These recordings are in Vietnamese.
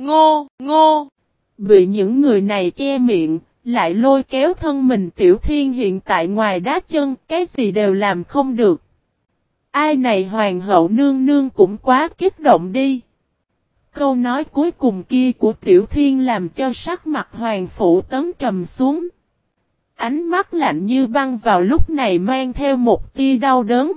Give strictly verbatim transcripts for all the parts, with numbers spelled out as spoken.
ngô, ngô. Bị những người này che miệng, lại lôi kéo thân mình Tiểu Thiên hiện tại ngoài đá chân, cái gì đều làm không được. Ai này hoàng hậu nương nương cũng quá kích động đi. Câu nói cuối cùng kia của Tiểu Thiên làm cho sắc mặt Hoàng Phủ Tấn trầm xuống. Ánh mắt lạnh như băng vào lúc này mang theo một tia đau đớn.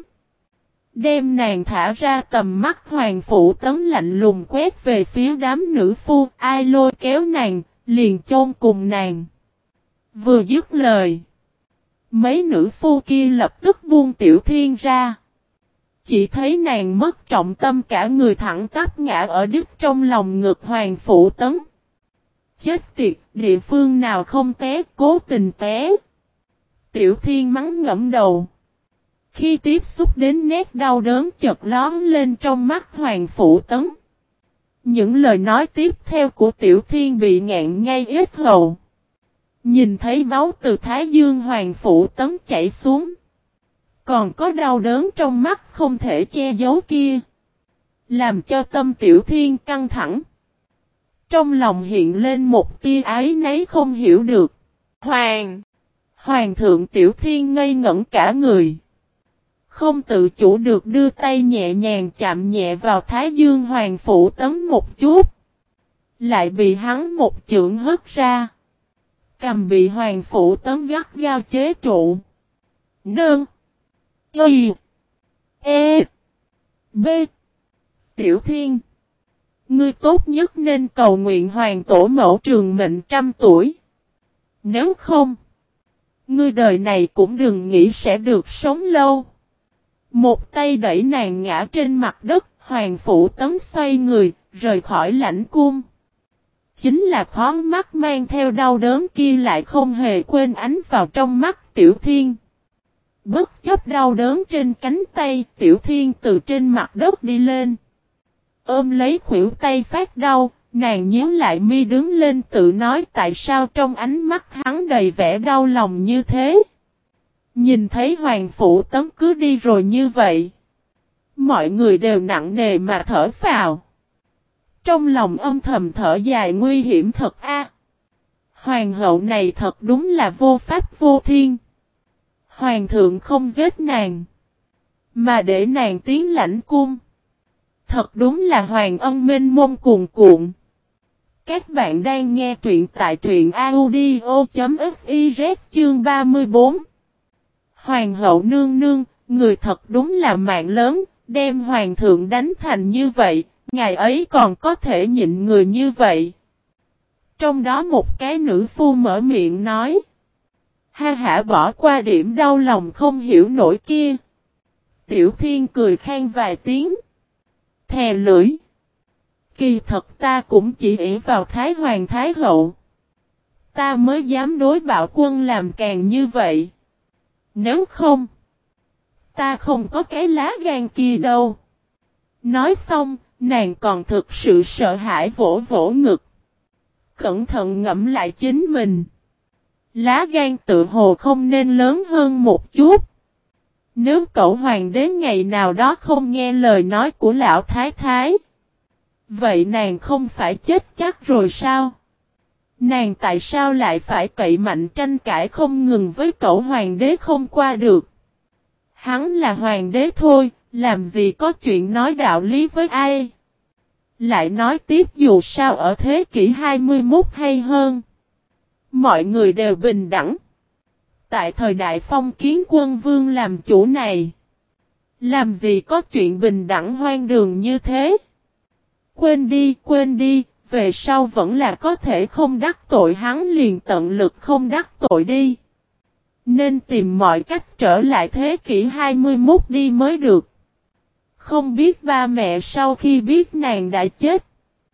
Đem nàng thả ra tầm mắt Hoàng Phủ Tấn lạnh lùng quét về phía đám nữ phu, ai lôi kéo nàng, liền chôn cùng nàng. Vừa dứt lời, mấy nữ phu kia lập tức buông Tiểu Thiên ra. Chỉ thấy nàng mất trọng tâm cả người thẳng tắp ngã ở đít trong lòng ngực Hoàng Phủ Tấn. Chết tiệt, địa phương nào không té, cố tình té. Tiểu Thiên mắng ngẫm đầu. Khi tiếp xúc đến nét đau đớn chợt lóe lên trong mắt Hoàng Phủ Tấn. Những lời nói tiếp theo của Tiểu Thiên bị ngạn ngay yết hầu. Nhìn thấy máu từ Thái Dương Hoàng Phủ Tấn chảy xuống. Còn có đau đớn trong mắt không thể che giấu kia. Làm cho tâm Tiểu Thiên căng thẳng. Trong lòng hiện lên một tia ái nấy không hiểu được. Hoàng! Hoàng thượng Tiểu Thiên ngây ngẩn cả người. Không tự chủ được đưa tay nhẹ nhàng chạm nhẹ vào Thái Dương Hoàng Phủ Tấn một chút. Lại bị hắn một chưởng hất ra. Cầm bị Hoàng Phủ Tấn gắt gao chế trụ. Nương! Y. E. B. Tiểu Thiên. Ngươi tốt nhất nên cầu nguyện hoàng tổ mẫu trường mệnh trăm tuổi. Nếu không, ngươi đời này cũng đừng nghĩ sẽ được sống lâu. Một tay đẩy nàng ngã trên mặt đất, Hoàng Phủ Tấn xoay người, rời khỏi lãnh cung. Chính là khó mắt mang theo đau đớn kia lại không hề quên ánh vào trong mắt Tiểu Thiên. Bất chấp đau đớn trên cánh tay, Tiểu Thiên từ trên mặt đất đi lên. Ôm lấy khuỷu tay phát đau, nàng nhíu lại mi đứng lên tự nói tại sao trong ánh mắt hắn đầy vẻ đau lòng như thế. Nhìn thấy Hoàng Phủ Tấn cứ đi rồi như vậy. Mọi người đều nặng nề mà thở phào. Trong lòng âm thầm thở dài nguy hiểm thật a. Hoàng hậu này thật đúng là vô pháp vô thiên. Hoàng thượng không giết nàng, mà để nàng tiến lãnh cung. Thật đúng là hoàng ân mênh mông cuồn cuộn. Các bạn đang nghe truyện tại truyện audio.fiz chương ba mươi tư. Hoàng hậu nương nương, người thật đúng là mạng lớn, đem hoàng thượng đánh thành như vậy, ngày ấy còn có thể nhịn người như vậy. Trong đó một cái nữ phu mở miệng nói. Ha hả bỏ qua điểm đau lòng không hiểu nổi kia. Tiểu Thiên cười khan vài tiếng. Thè lưỡi. Kỳ thật ta cũng chỉ ỷ vào Thái Hoàng Thái Hậu. Ta mới dám đối bạo quân làm càng như vậy. Nếu không, ta không có cái lá gan kia đâu. Nói xong, nàng còn thực sự sợ hãi vỗ vỗ ngực. Cẩn thận ngẫm lại chính mình. Lá gan tự hồ không nên lớn hơn một chút. Nếu cậu hoàng đế ngày nào đó không nghe lời nói của lão thái thái, vậy nàng không phải chết chắc rồi sao? Nàng tại sao lại phải cậy mạnh tranh cãi không ngừng với cậu hoàng đế không qua được? Hắn là hoàng đế thôi, làm gì có chuyện nói đạo lý với ai? Lại nói tiếp dù sao ở thế kỷ hai mươi mốt hay hơn. Mọi người đều bình đẳng. Tại thời đại phong kiến quân vương làm chủ này. Làm gì có chuyện bình đẳng hoang đường như thế? Quên đi, quên đi, về sau vẫn là có thể không đắc tội hắn liền tận lực không đắc tội đi. Nên tìm mọi cách trở lại thế kỷ hai mươi mốt đi mới được. Không biết ba mẹ sau khi biết nàng đã chết,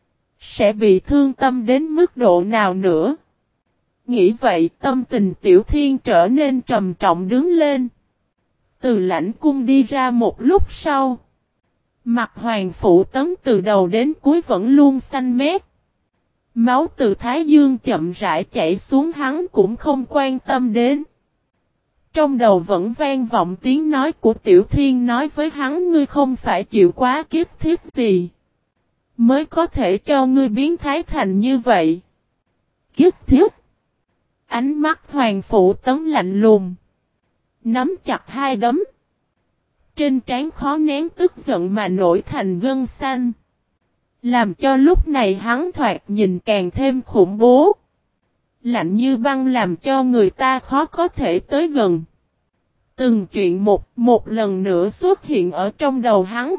sẽ bị thương tâm đến mức độ nào nữa. Nghĩ vậy tâm tình Tiểu Thiên trở nên trầm trọng đứng lên. Từ lãnh cung đi ra một lúc sau. Mặt Hoàng Phủ Tấn từ đầu đến cuối vẫn luôn xanh mét. Máu từ Thái Dương chậm rãi chảy xuống hắn cũng không quan tâm đến. Trong đầu vẫn vang vọng tiếng nói của Tiểu Thiên nói với hắn ngươi không phải chịu quá kiếp thiết gì. mới có thể cho ngươi biến thái thành như vậy. Kiếp thiết. Ánh mắt Hoàng Phụ Tấn lạnh lùng. Nắm chặt hai đấm. Trên trán khó nén tức giận mà nổi thành gân xanh. Làm cho lúc này hắn thoạt nhìn càng thêm khủng bố. Lạnh như băng làm cho người ta khó có thể tới gần. Từng chuyện một, một lần nữa xuất hiện ở trong đầu hắn.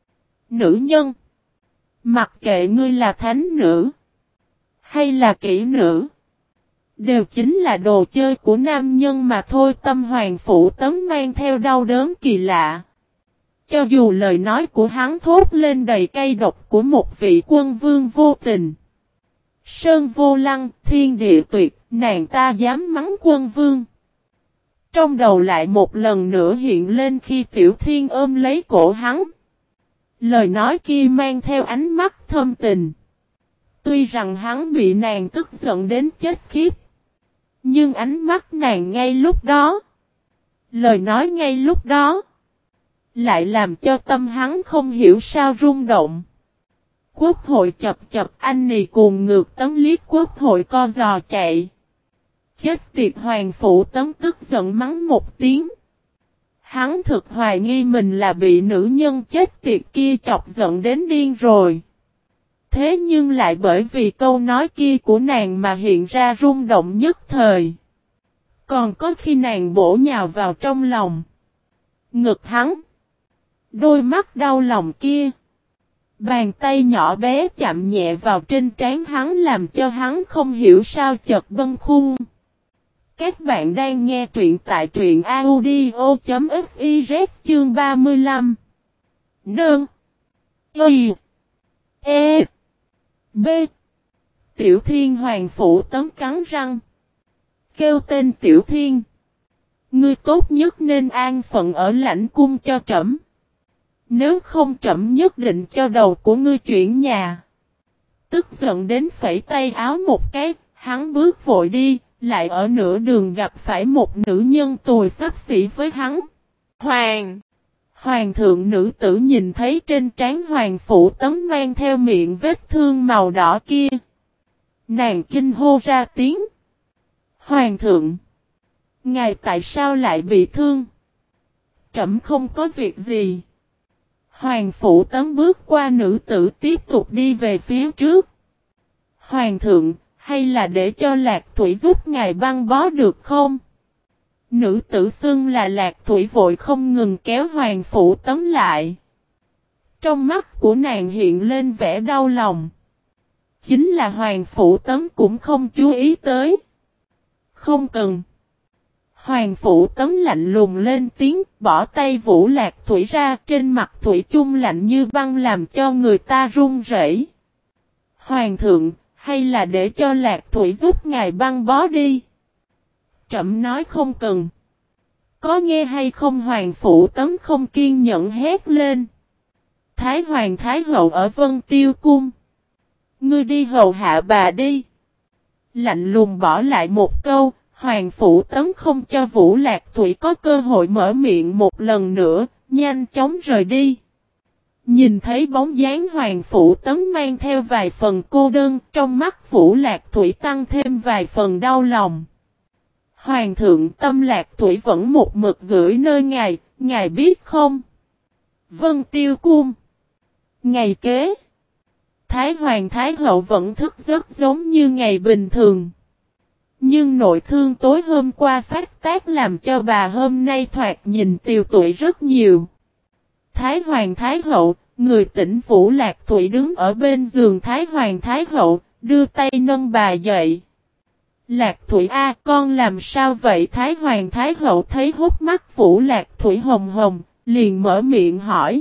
Nữ nhân. Mặc kệ ngươi là thánh nữ. Hay là kỹ nữ. Đều chính là đồ chơi của nam nhân mà thôi. Tâm Hoàng Phụ Tấn mang theo đau đớn kỳ lạ. Cho dù lời nói của hắn thốt lên đầy cay độc của một vị quân vương vô tình. Sơn vô lăng, thiên địa tuyệt, nàng ta dám mắng quân vương. Trong đầu lại một lần nữa hiện lên khi Tiểu Thiên ôm lấy cổ hắn. Lời nói kia mang theo ánh mắt thâm tình. Tuy rằng hắn bị nàng tức giận đến chết khiếp. Nhưng ánh mắt nàng ngay lúc đó. Lời nói ngay lúc đó. Lại làm cho tâm hắn không hiểu sao rung động. Quốc hội chập chập anh nì cuồng ngược Tấn liếc quốc hội co giò chạy. Chết tiệt Hoàng Phụ Tấn tức giận mắng một tiếng. Hắn thực hoài nghi mình là bị nữ nhân chết tiệt kia chọc giận đến điên rồi. Thế nhưng lại bởi vì câu nói kia của nàng mà hiện ra rung động nhất thời. Còn có khi nàng bổ nhào vào trong lòng. Ngực hắn. Đôi mắt đau lòng kia. Bàn tay nhỏ bé chạm nhẹ vào trên trán hắn làm cho hắn không hiểu sao chợt bâng khuâng. Các bạn đang nghe truyện tại truyện audio chấm fiz chương ba mươi lăm. Nương. Y. E. B. Tiểu Thiên Hoàng Phụ Tấn cắn răng. Kêu tên Tiểu Thiên. Ngươi tốt nhất nên an phận ở lãnh cung cho trẫm. Nếu không trẫm nhất định cho đầu của ngươi chuyển nhà. Tức giận đến phẩy tay áo một cái, hắn bước vội đi, lại ở nửa đường gặp phải một nữ nhân tồi xấp xỉ với hắn. Hoàng! Hoàng thượng nữ tử nhìn thấy trên trán Hoàng Phụ Tấn mang theo miệng vết thương màu đỏ kia. Nàng kinh hô ra tiếng. Hoàng thượng! Ngài tại sao lại bị thương? Trẫm không có việc gì. Hoàng Phụ Tấn bước qua nữ tử tiếp tục đi về phía trước. Hoàng thượng, hay là để cho Lạc Thủy giúp ngài băng bó được không? Nữ tử xưng là Lạc Thủy vội không ngừng kéo Hoàng Phụ Tấn lại. Trong mắt của nàng hiện lên vẻ đau lòng. Chính là Hoàng Phụ Tấn cũng không chú ý tới. Không cần. Hoàng Phụ Tấn lạnh lùng lên tiếng, bỏ tay Vũ Lạc Thủy ra, trên mặt thủy chung lạnh như băng làm cho người ta run rẩy. Hoàng thượng, hay là để cho Lạc Thủy giúp ngài băng bó đi? Trẫm nói không cần. Có nghe hay không? Hoàng Phụ Tấn không kiên nhẫn hét lên. Thái Hoàng Thái Hậu ở Vân Tiêu Cung. Ngươi đi hầu hạ bà đi. Lạnh lùng bỏ lại một câu. Hoàng Phụ Tấn không cho Vũ Lạc Thủy có cơ hội mở miệng một lần nữa, nhanh chóng rời đi. Nhìn thấy bóng dáng Hoàng Phụ Tấn mang theo vài phần cô đơn, trong mắt Vũ Lạc Thủy tăng thêm vài phần đau lòng. Hoàng thượng, Tâm Lạc Thủy vẫn một mực gửi nơi ngài, ngài biết không? Vân Tiêu Cung. Ngày kế, Thái Hoàng Thái Hậu vẫn thức giấc giống như ngày bình thường. Nhưng nội thương tối hôm qua phát tác làm cho bà hôm nay thoạt nhìn tiều tụy rất nhiều. Thái Hoàng Thái Hậu, người tỉnh Vũ Lạc Thủy đứng ở bên giường Thái Hoàng Thái Hậu, đưa tay nâng bà dậy. Lạc Thủy a, con làm sao vậy? Thái Hoàng Thái Hậu thấy hốc mắt Vũ Lạc Thủy hồng hồng, liền mở miệng hỏi.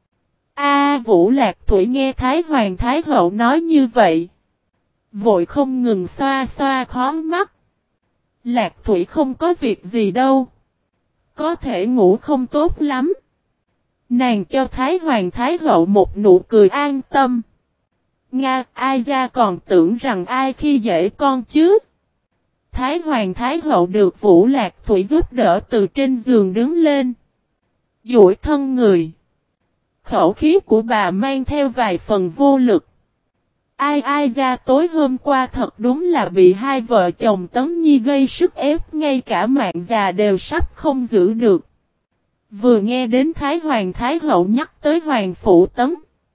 A, Vũ Lạc Thủy nghe Thái Hoàng Thái Hậu nói như vậy. Vội không ngừng xoa xoa khó mắt. Lạc Thủy không có việc gì đâu. Có thể ngủ không tốt lắm. Nàng cho Thái Hoàng Thái Hậu một nụ cười an tâm. Nga, ai ra còn tưởng rằng ai khi dễ con chứ. Thái Hoàng Thái Hậu được Vũ Lạc Thủy giúp đỡ từ trên giường đứng lên. Duỗi thân người. Khẩu khí của bà mang theo vài phần vô lực. Ai ai ra tối hôm qua thật đúng là bị hai vợ chồng Tấn Nhi gây sức ép, ngay cả mạng già đều sắp không giữ được. Vừa nghe đến Thái Hoàng Thái Hậu nhắc tới Hoàng Phủ Tấn,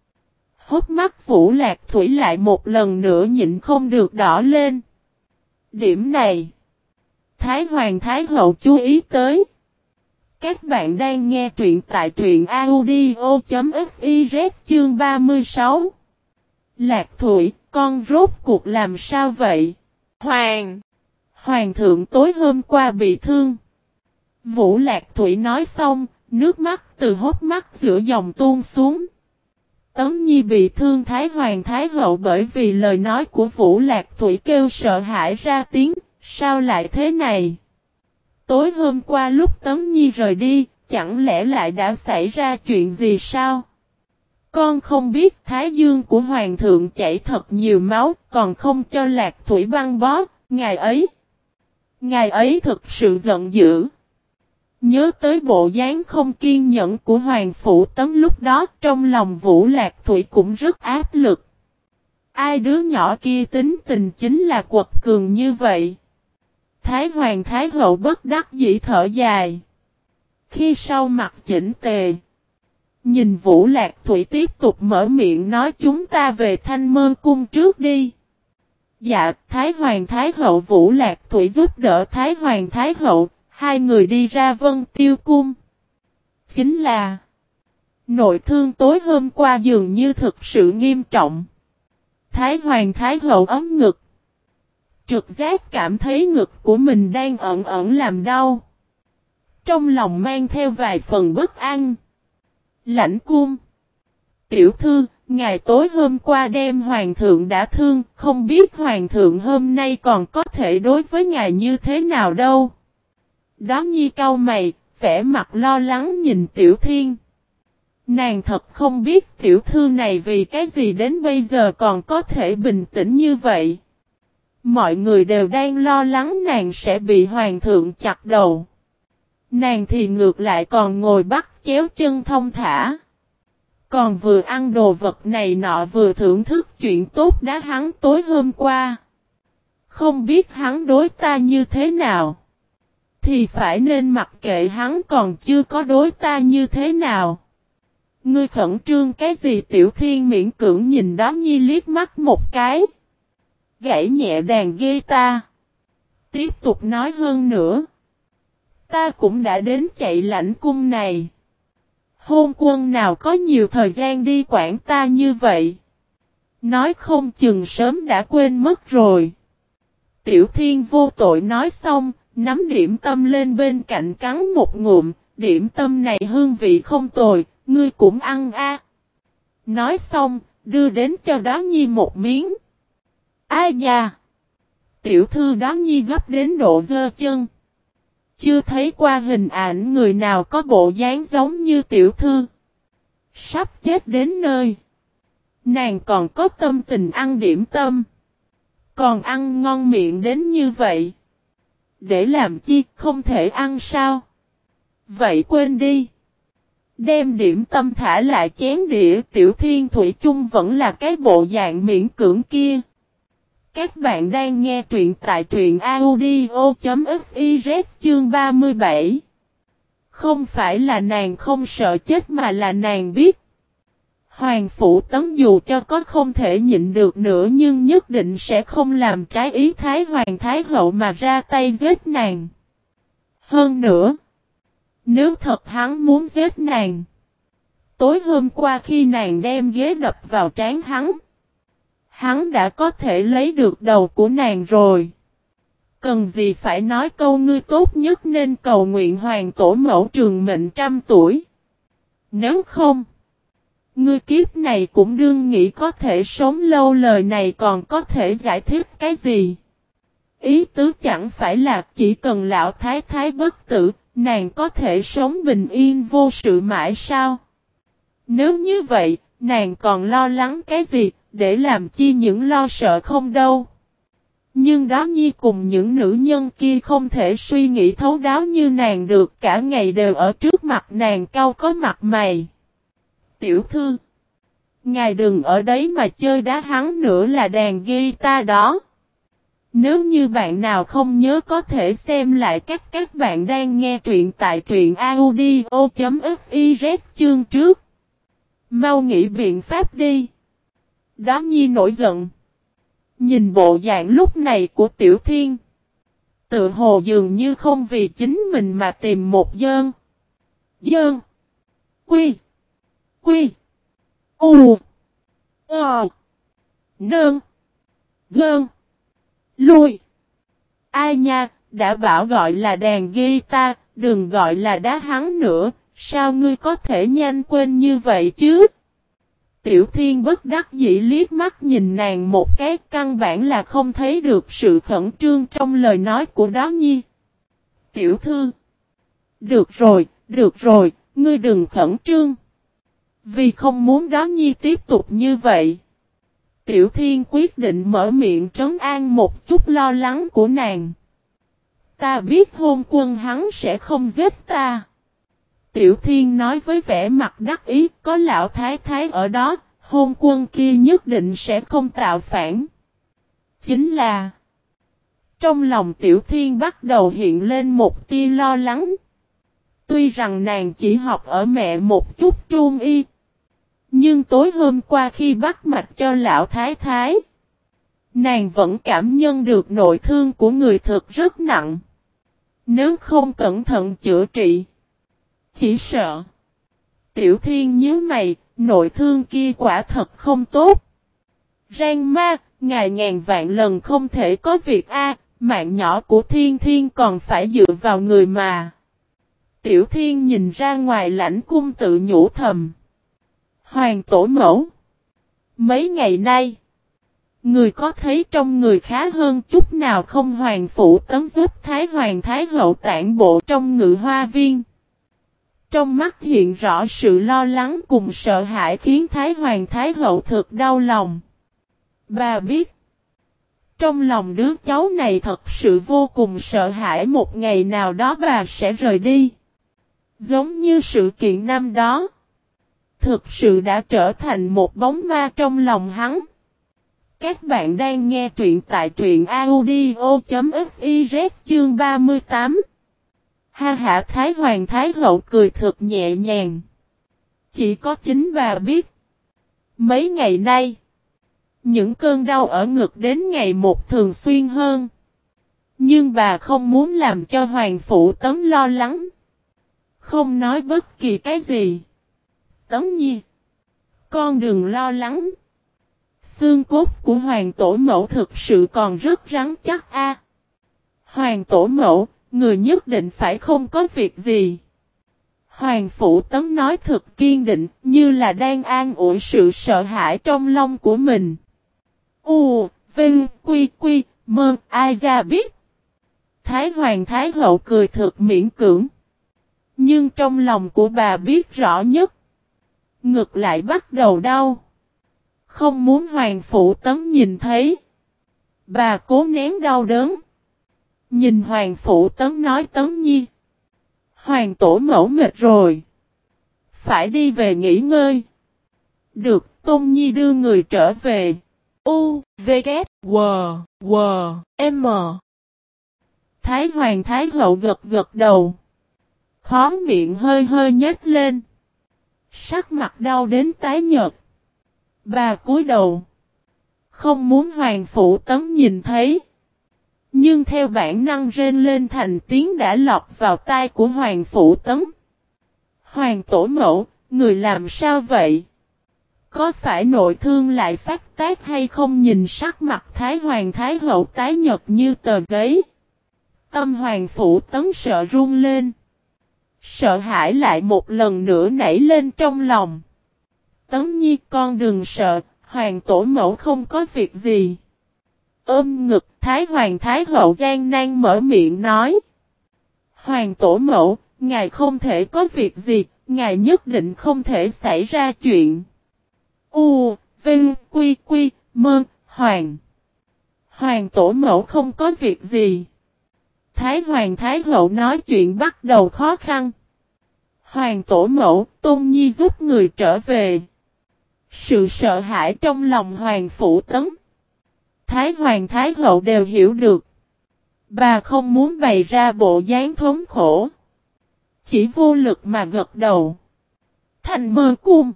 hốc mắt Vũ Lạc Thủy lại một lần nữa nhịn không được đỏ lên. Điểm này, Thái Hoàng Thái Hậu chú ý tới. Các bạn đang nghe truyện tại truyện audio chấm fiz chương ba mươi sáu. Lạc Thủy, con rốt cuộc làm sao vậy? Hoàng! Hoàng thượng tối hôm qua bị thương. Vũ Lạc Thủy nói xong, nước mắt từ hốc mắt giữa dòng tuôn xuống. Tấn Nhi bị thương, Thái Hoàng Thái Hậu bởi vì lời nói của Vũ Lạc Thủy kêu sợ hãi ra tiếng, sao lại thế này? Tối hôm qua lúc Tấn Nhi rời đi, chẳng lẽ lại đã xảy ra chuyện gì sao? Con không biết Thái Dương của Hoàng thượng chảy thật nhiều máu, còn không cho Lạc Thủy băng bó, ngày ấy. Ngày ấy thực sự giận dữ. Nhớ tới bộ dáng không kiên nhẫn của Hoàng Phủ Tấn lúc đó, trong lòng Vũ Lạc Thủy cũng rất áp lực. Ai đứa nhỏ kia tính tình chính là quật cường như vậy. Thái Hoàng Thái Hậu bất đắc dĩ thở dài. Khi sau mặt chỉnh tề, nhìn Vũ Lạc Thủy tiếp tục mở miệng nói chúng ta về Thanh Mơ Cung trước đi. Dạ, Thái Hoàng Thái Hậu Vũ Lạc Thủy giúp đỡ Thái Hoàng Thái Hậu, hai người đi ra Vân Tiêu Cung. Chính là nội thương tối hôm qua dường như thực sự nghiêm trọng. Thái Hoàng Thái Hậu ấm ngực. Trực giác cảm thấy ngực của mình đang ẩn ẩn làm đau. Trong lòng mang theo vài phần bất an. Lãnh cung. Tiểu thư, ngày tối hôm qua đêm Hoàng thượng đã thương, không biết Hoàng thượng hôm nay còn có thể đối với ngài như thế nào đâu. Đó Nhi cau mày, vẻ mặt lo lắng nhìn Tiểu Thiên. Nàng thật không biết tiểu thư này vì cái gì đến bây giờ còn có thể bình tĩnh như vậy. Mọi người đều đang lo lắng nàng sẽ bị Hoàng thượng chặt đầu. Nàng thì ngược lại còn ngồi bắt chéo chân thông thả. Còn vừa ăn đồ vật này nọ vừa thưởng thức chuyện tốt đã hắn tối hôm qua. Không biết hắn đối ta như thế nào. Thì phải nên mặc kệ hắn còn chưa có đối ta như thế nào. Ngươi khẩn trương cái gì? Tiểu Thiên miễn cưỡng nhìn đó Nhi liếc mắt một cái. Gãy nhẹ đàn guitar. Tiếp tục nói hơn nữa. Ta cũng đã đến chạy lãnh cung này. Hôn quân nào có nhiều thời gian đi quản ta như vậy. Nói không chừng sớm đã quên mất rồi. Tiểu Thiên vô tội nói xong, nắm điểm tâm lên bên cạnh cắn một ngụm. Điểm tâm này hương vị không tồi, ngươi cũng ăn a. À. Nói xong, đưa đến cho đó Nhi một miếng. Ai da! Tiểu thư đó Nhi gấp đến độ giơ chân. Chưa thấy qua hình ảnh người nào có bộ dáng giống như tiểu thư. Sắp chết đến nơi. Nàng còn có tâm tình ăn điểm tâm. Còn ăn ngon miệng đến như vậy. Để làm chi không thể ăn sao? Vậy quên đi. Đem điểm tâm thả lại chén đĩa. Tiểu Thiên thủy chung vẫn là cái bộ dạng miễn cưỡng kia. Các bạn đang nghe truyện tại truyện audio chấm fiz chương ba mươi bảy. Không phải là nàng không sợ chết mà là nàng biết. Hoàng Phủ Tấn dù cho có không thể nhịn được nữa nhưng nhất định sẽ không làm trái ý Thái Hoàng Thái Hậu mà ra tay giết nàng. Hơn nữa, nếu thật hắn muốn giết nàng, tối hôm qua khi nàng đem ghế đập vào trán hắn, hắn đã có thể lấy được đầu của nàng rồi. Cần gì phải nói câu ngươi tốt nhất nên cầu nguyện hoàng tổ mẫu trường mệnh trăm tuổi. Nếu không, ngươi kiếp này cũng đương nghĩ có thể sống lâu, lời này còn có thể giải thích cái gì? Ý tứ chẳng phải là chỉ cần lão thái thái bất tử, nàng có thể sống bình yên vô sự mãi sao? Nếu như vậy, nàng còn lo lắng cái gì, để làm chi những lo sợ không đâu. Nhưng đó Nhi cùng những nữ nhân kia không thể suy nghĩ thấu đáo như nàng được, cả ngày đều ở trước mặt nàng cau có mặt mày. Tiểu thư, ngài đừng ở đấy mà chơi đá hắn nữa là đàn guitar đó. Nếu như bạn nào không nhớ có thể xem lại các các bạn đang nghe truyện tại truyện audio.fiz chương trước. Mau nghĩ biện pháp đi. Đó Nhi nổi giận. Nhìn bộ dạng lúc này của Tiểu Thiên. Tự hồ dường như không vì chính mình mà tìm một dơn. Dơn. Quy. Quy. U. Ờ. Nơn. Gơn. Lui. Ai nha, đã bảo gọi là đàn guitar, đừng gọi là đá hắn nữa, sao ngươi có thể nhanh quên như vậy chứ? Tiểu Thiên bất đắc dĩ liếc mắt nhìn nàng một cái, căn bản là không thấy được sự khẩn trương trong lời nói của Đó Nhi. Tiểu thư. Được rồi, được rồi, ngươi đừng khẩn trương. Vì không muốn Đó Nhi tiếp tục như vậy. Tiểu Thiên quyết định mở miệng trấn an một chút lo lắng của nàng. Ta biết Hôn Quân hắn sẽ không giết ta. Tiểu Thiên nói với vẻ mặt đắc ý, có lão thái thái ở đó, Hôn Quân kia nhất định sẽ không tạo phản. Chính là, trong lòng Tiểu Thiên bắt đầu hiện lên một tia lo lắng. Tuy rằng nàng chỉ học ở mẹ một chút trung y, nhưng tối hôm qua khi bắt mạch cho lão thái thái, nàng vẫn cảm nhận được nội thương của người thực rất nặng. Nếu không cẩn thận chữa trị, chỉ sợ. Tiểu Thiên nhíu mày, nội thương kia quả thật không tốt. Rang ma, ngài ngàn vạn lần không thể có việc a, mạng nhỏ của Thiên Thiên còn phải dựa vào người mà. Tiểu Thiên nhìn ra ngoài lãnh cung tự nhủ thầm. Hoàng tổ mẫu. Mấy ngày nay, người có thấy trong người khá hơn chút nào không? Hoàng phủ tấm giúp Thái Hoàng Thái hậu tản bộ trong ngự hoa viên. Trong mắt hiện rõ sự lo lắng cùng sợ hãi khiến Thái Hoàng Thái hậu thực đau lòng. Bà biết, trong lòng đứa cháu này thật sự vô cùng sợ hãi một ngày nào đó bà sẽ rời đi. Giống như sự kiện năm đó, thực sự đã trở thành một bóng ma trong lòng hắn. Các bạn đang nghe truyện tại truyện audio.fiz chương ba mươi tám. Ha ha, Thái Hoàng Thái hậu cười thật nhẹ nhàng. Chỉ có chính bà biết. Mấy ngày nay, những cơn đau ở ngực đến ngày một thường xuyên hơn. Nhưng bà không muốn làm cho Hoàng phủ Tấm lo lắng. Không nói bất kỳ cái gì. Tấm Nhi, con đừng lo lắng. Xương cốt của Hoàng tổ mẫu thực sự còn rất rắn chắc a. Hoàng tổ mẫu, người nhất định phải không có việc gì. Hoàng phủ Tấm nói thật kiên định, như là đang an ủi sự sợ hãi trong lòng của mình. U, Vinh, Quy, Quy, Mơ, ai ra biết. Thái Hoàng Thái hậu cười thật miễn cưỡng. Nhưng trong lòng của bà biết rõ nhất. Ngực lại bắt đầu đau. Không muốn Hoàng phủ Tấm nhìn thấy. Bà cố nén đau đớn. Nhìn Hoàng phủ Tấm nói Tấm Nhi. Hoàng tổ mẫu mệt rồi. Phải đi về nghỉ ngơi. Được, Tôn Nhi đưa người trở về. U, V, K, W, W, M. Thái Hoàng Thái hậu gật gật đầu. Khó miệng hơi hơi nhếch lên. Sắc mặt đau đến tái nhợt. Bà cúi đầu. Không muốn Hoàng phủ Tấm nhìn thấy. Nhưng theo bản năng rên lên thành tiếng đã lọt vào tai của Hoàng phủ Tấm. Hoàng tổ mẫu, người làm sao vậy? Có phải nội thương lại phát tác hay không? Nhìn sắc mặt Thái Hoàng Thái hậu tái nhợt như tờ giấy. Tâm Hoàng phủ Tấm sợ run lên. Sợ hãi lại một lần nữa nảy lên trong lòng. Tấm Nhi, con đừng sợ, Hoàng tổ mẫu không có việc gì. Ôm ngực, Thái Hoàng Thái hậu gian nan mở miệng nói. Hoàng tổ mẫu, ngài không thể có việc gì, ngài nhất định không thể xảy ra chuyện. U, Vinh, Quy, Quy, Mơ, Hoàng. Hoàng tổ mẫu không có việc gì. Thái Hoàng Thái hậu nói chuyện bắt đầu khó khăn. Hoàng tổ mẫu, Tôn Nhi giúp người trở về. Sự sợ hãi trong lòng Hoàng Phủ Tấn, Thái Hoàng Thái Hậu đều hiểu được. Bà không muốn bày ra bộ dáng thống khổ, chỉ vô lực mà gật đầu. Thành Mơ Cung,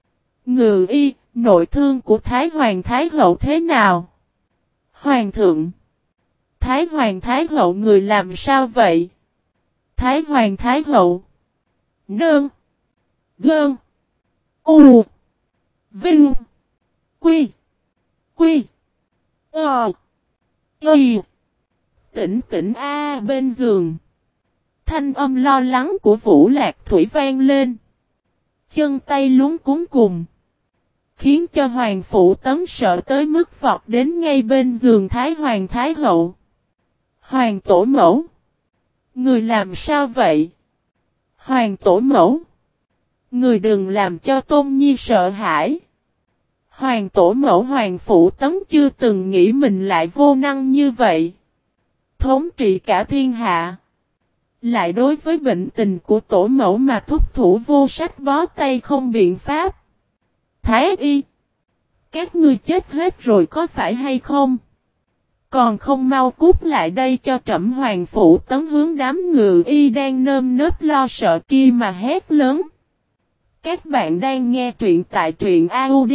Ngự Y, nội thương của Thái Hoàng Thái Hậu thế nào? Hoàng thượng, Thái Hoàng Thái Hậu người làm sao vậy? Thái Hoàng Thái Hậu, Nương, Gơn, U, Vinh, Quy, Quy, Ờ, Y. Tỉnh tỉnh a bên giường. Thanh âm lo lắng của Vũ Lạc Thủy vang lên. Chân tay luống cuống cùng, khiến cho Hoàng Phủ Tấn sợ tới mức vọt đến ngay bên giường Thái Hoàng Thái Hậu. Hoàng tổ mẫu, người làm sao vậy? Hoàng tổ mẫu, người đừng làm cho Tôn Nhi sợ hãi. Hoàng tổ mẫu Hoàng Phủ Tấn chưa từng nghĩ mình lại vô năng như vậy, thống trị cả thiên hạ, lại đối với bệnh tình của tổ mẫu mà thúc thủ vô sách bó tay không biện pháp. Thái y, các ngươi chết hết rồi có phải hay không? Còn không mau cút lại đây cho trẫm. Hoàng Phủ Tấn hướng đám ngự y đang nơm nớp lo sợ kia mà hét lớn. Các bạn đang nghe truyện tại truyện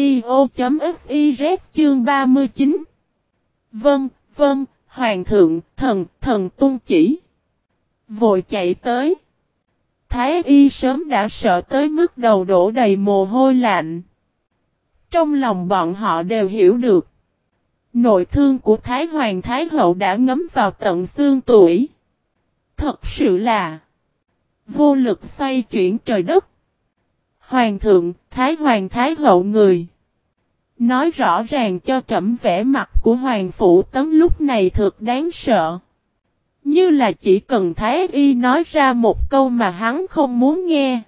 audio.fiz chương ba mươi chín. Vâng, vâng, Hoàng thượng, thần, thần tuân chỉ. Vội chạy tới. Thái y sớm đã sợ tới mức đầu đổ đầy mồ hôi lạnh. Trong lòng bọn họ đều hiểu được, nội thương của Thái Hoàng Thái Hậu đã ngấm vào tận xương tủy. Thật sự là vô lực xoay chuyển trời đất. Hoàng thượng, Thái Hoàng Thái Hậu người, nói rõ ràng cho trẫm. Vẻ mặt của Hoàng Phủ Tấn lúc này thật đáng sợ. Như là chỉ cần Thái y nói ra một câu mà hắn không muốn nghe,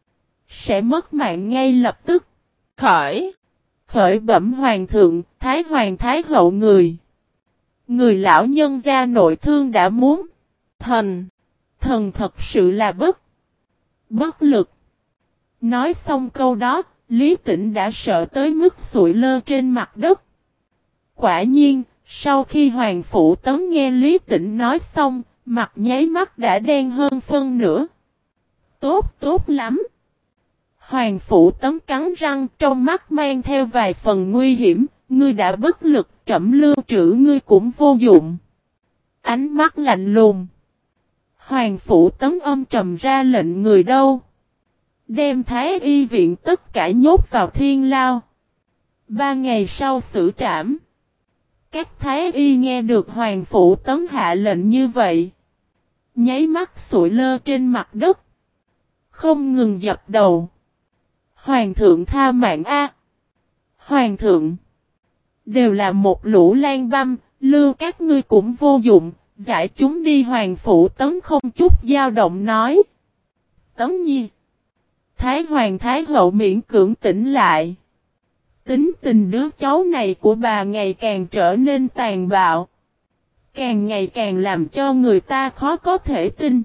sẽ mất mạng ngay lập tức. Khởi, khởi bẩm Hoàng thượng, Thái Hoàng Thái Hậu người. Người lão nhân gia nội thương đã muốn. Thần, thần thật sự là bất, bất lực. Nói xong câu đó, Lý Tĩnh đã sợ tới mức sụi lơ trên mặt đất. Quả nhiên, sau khi Hoàng Phủ Tấn nghe Lý Tĩnh nói xong, mặt nháy mắt đã đen hơn phân nửa. Tốt, tốt lắm. Hoàng Phủ Tấn cắn răng, trong mắt mang theo vài phần nguy hiểm. Ngươi đã bất lực, trẫm lưu trữ ngươi cũng vô dụng. Ánh mắt lạnh lùng, Hoàng Phủ Tấn âm trầm ra lệnh người đâu. Đem Thái y viện tất cả nhốt vào thiên lao. Ba ngày sau xử trảm. Các Thái y nghe được Hoàng Phủ Tấn hạ lệnh như vậy, nháy mắt sụi lơ trên mặt đất, không ngừng dập đầu. Hoàng thượng tha mạng a! Hoàng thượng! Đều là một lũ lan băm, lưu các ngươi cũng vô dụng, giải chúng đi. Hoàng Phủ Tấn không chút dao động nói. Tấn Nhi! Thái Hoàng Thái Hậu miễn cưỡng tỉnh lại. Tính tình đứa cháu này của bà ngày càng trở nên tàn bạo, càng ngày càng làm cho người ta khó có thể tin.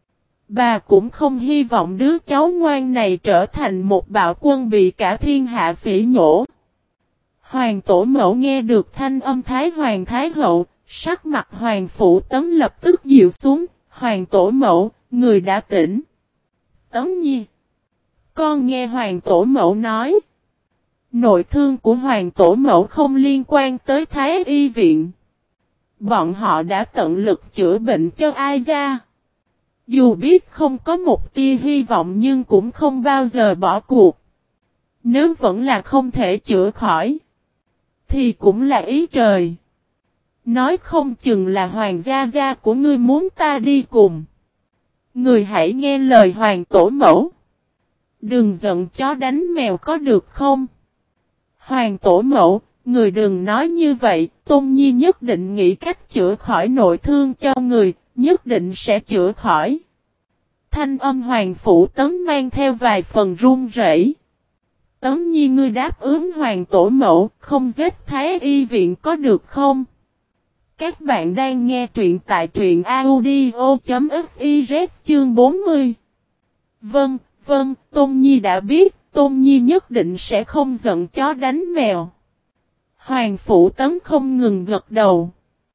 Bà cũng không hy vọng đứa cháu ngoan này trở thành một bạo quân bị cả thiên hạ phỉ nhổ. Hoàng tổ mẫu nghe được thanh âm Thái Hoàng Thái Hậu, sắc mặt Hoàng Phủ Tấn lập tức dịu xuống. Hoàng tổ mẫu, người đã tỉnh. Tấn Nhi, con nghe Hoàng tổ mẫu nói, nội thương của Hoàng tổ mẫu không liên quan tới Thái y viện. Bọn họ đã tận lực chữa bệnh cho ai ra. Dù biết không có một tia hy vọng nhưng cũng không bao giờ bỏ cuộc. Nếu vẫn là không thể chữa khỏi, thì cũng là ý trời. Nói không chừng là Hoàng gia gia của ngươi muốn ta đi cùng. Người hãy nghe lời Hoàng tổ mẫu. Đừng giận chó đánh mèo có được không? Hoàng tổ mẫu, người đừng nói như vậy. Tôn Nhi nhất định nghĩ cách chữa khỏi nội thương cho người, nhất định sẽ chữa khỏi. Thanh âm Hoàng Phủ Tấn mang theo vài phần run rẩy. Tấn Nhi, ngươi đáp ứng Hoàng tổ mẫu, không giết Thái y viện có được không? Các bạn đang nghe truyện tại truyện audio.fiz chương bốn mươi. Vâng, Vâng, Tôn Nhi đã biết, Tôn Nhi nhất định sẽ không giận chó đánh mèo. Hoàng Phủ Tấn không ngừng gật đầu.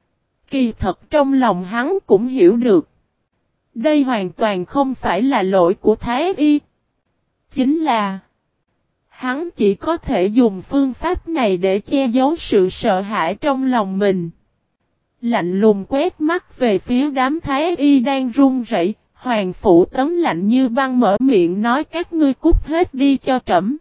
Kỳ thật trong lòng hắn cũng hiểu được. Đây hoàn toàn không phải là lỗi của Thái Y. Chính là hắn chỉ có thể dùng phương pháp này để che giấu sự sợ hãi trong lòng mình. Lạnh lùng quét mắt về phía đám Thái Y đang run rẩy. Hoàng Phủ Tấn lạnh như băng mở miệng nói các ngươi cút hết đi cho trẫm.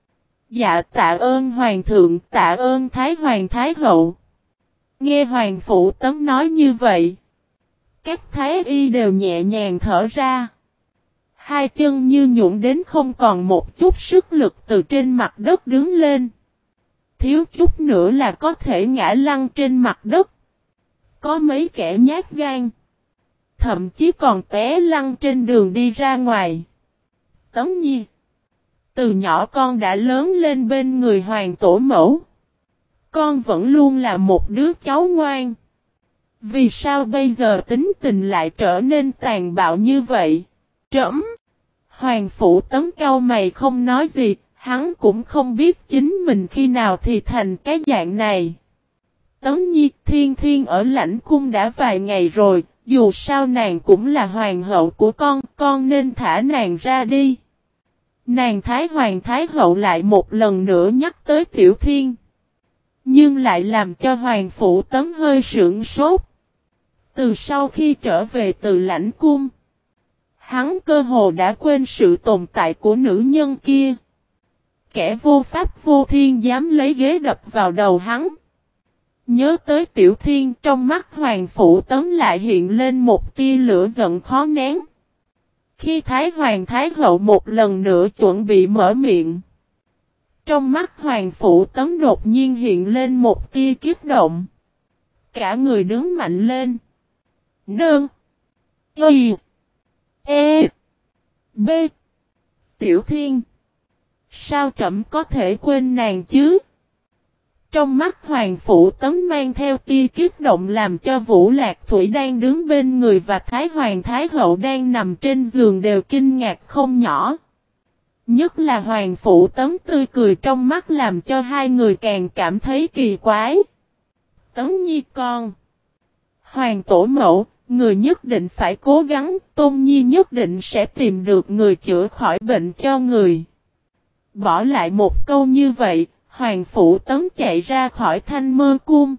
Dạ tạ ơn Hoàng thượng, tạ ơn Thái Hoàng Thái Hậu. Nghe Hoàng Phủ Tấn nói như vậy, các Thái Y đều nhẹ nhàng thở ra. Hai chân như nhũn đến không còn một chút sức lực từ trên mặt đất đứng lên. Thiếu chút nữa là có thể ngã lăn trên mặt đất. Có mấy kẻ nhát gan, thậm chí còn té lăn trên đường đi ra ngoài. Tấn Nhi, từ nhỏ con đã lớn lên bên người Hoàng tổ mẫu. Con vẫn luôn là một đứa cháu ngoan. Vì sao bây giờ tính tình lại trở nên tàn bạo như vậy? Trẫm. Hoàng Phủ Tấn cau mày không nói gì, hắn cũng không biết chính mình khi nào thì thành cái dạng này. Tấn Nhi, Thiên Thiên ở lãnh cung đã vài ngày rồi, dù sao nàng cũng là hoàng hậu của con, con nên thả nàng ra đi. Nàng Thái Hoàng Thái Hậu lại một lần nữa nhắc tới Tiểu Thiên. Nhưng lại làm cho Hoàng Phủ Tấn hơi sững sốt. Từ sau khi trở về từ lãnh cung, hắn cơ hồ đã quên sự tồn tại của nữ nhân kia. Kẻ vô pháp vô thiên dám lấy ghế đập vào đầu hắn. Nhớ tới Tiểu Thiên, trong mắt Hoàng Phủ Tấn lại hiện lên một tia lửa giận khó nén. Khi Thái Hoàng Thái Hậu một lần nữa chuẩn bị mở miệng, trong mắt Hoàng Phủ Tấn đột nhiên hiện lên một tia kích động. Cả người đứng mạnh lên. Nương. Y. E. B. Tiểu Thiên. Sao trẫm có thể quên nàng chứ? Trong mắt Hoàng Phủ Tấn mang theo tia kích động làm cho Vũ Lạc Thủy đang đứng bên người và Thái Hoàng Thái Hậu đang nằm trên giường đều kinh ngạc không nhỏ. Nhất là Hoàng Phủ Tấn tươi cười trong mắt làm cho hai người càng cảm thấy kỳ quái. Tấn Nhi con. Hoàng tổ mẫu, người nhất định phải cố gắng, Tôn Nhi nhất định sẽ tìm được người chữa khỏi bệnh cho người. Bỏ lại một câu như vậy, Hoàng Phủ Tấn chạy ra khỏi Thanh Mơ Cung.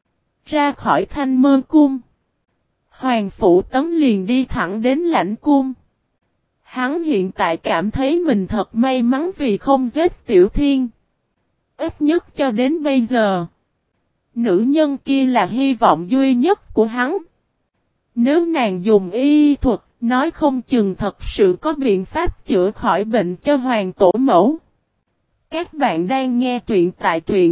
Ra khỏi Thanh Mơ Cung, Hoàng Phủ Tấn liền đi thẳng đến lãnh cung. Hắn hiện tại cảm thấy mình thật may mắn vì không giết Tiểu Thiên. Ít nhất cho đến bây giờ, nữ nhân kia là hy vọng duy nhất của hắn. Nếu nàng dùng y thuật, nói không chừng thật sự có biện pháp chữa khỏi bệnh cho Hoàng tổ mẫu. Các bạn đang nghe truyện tại truyện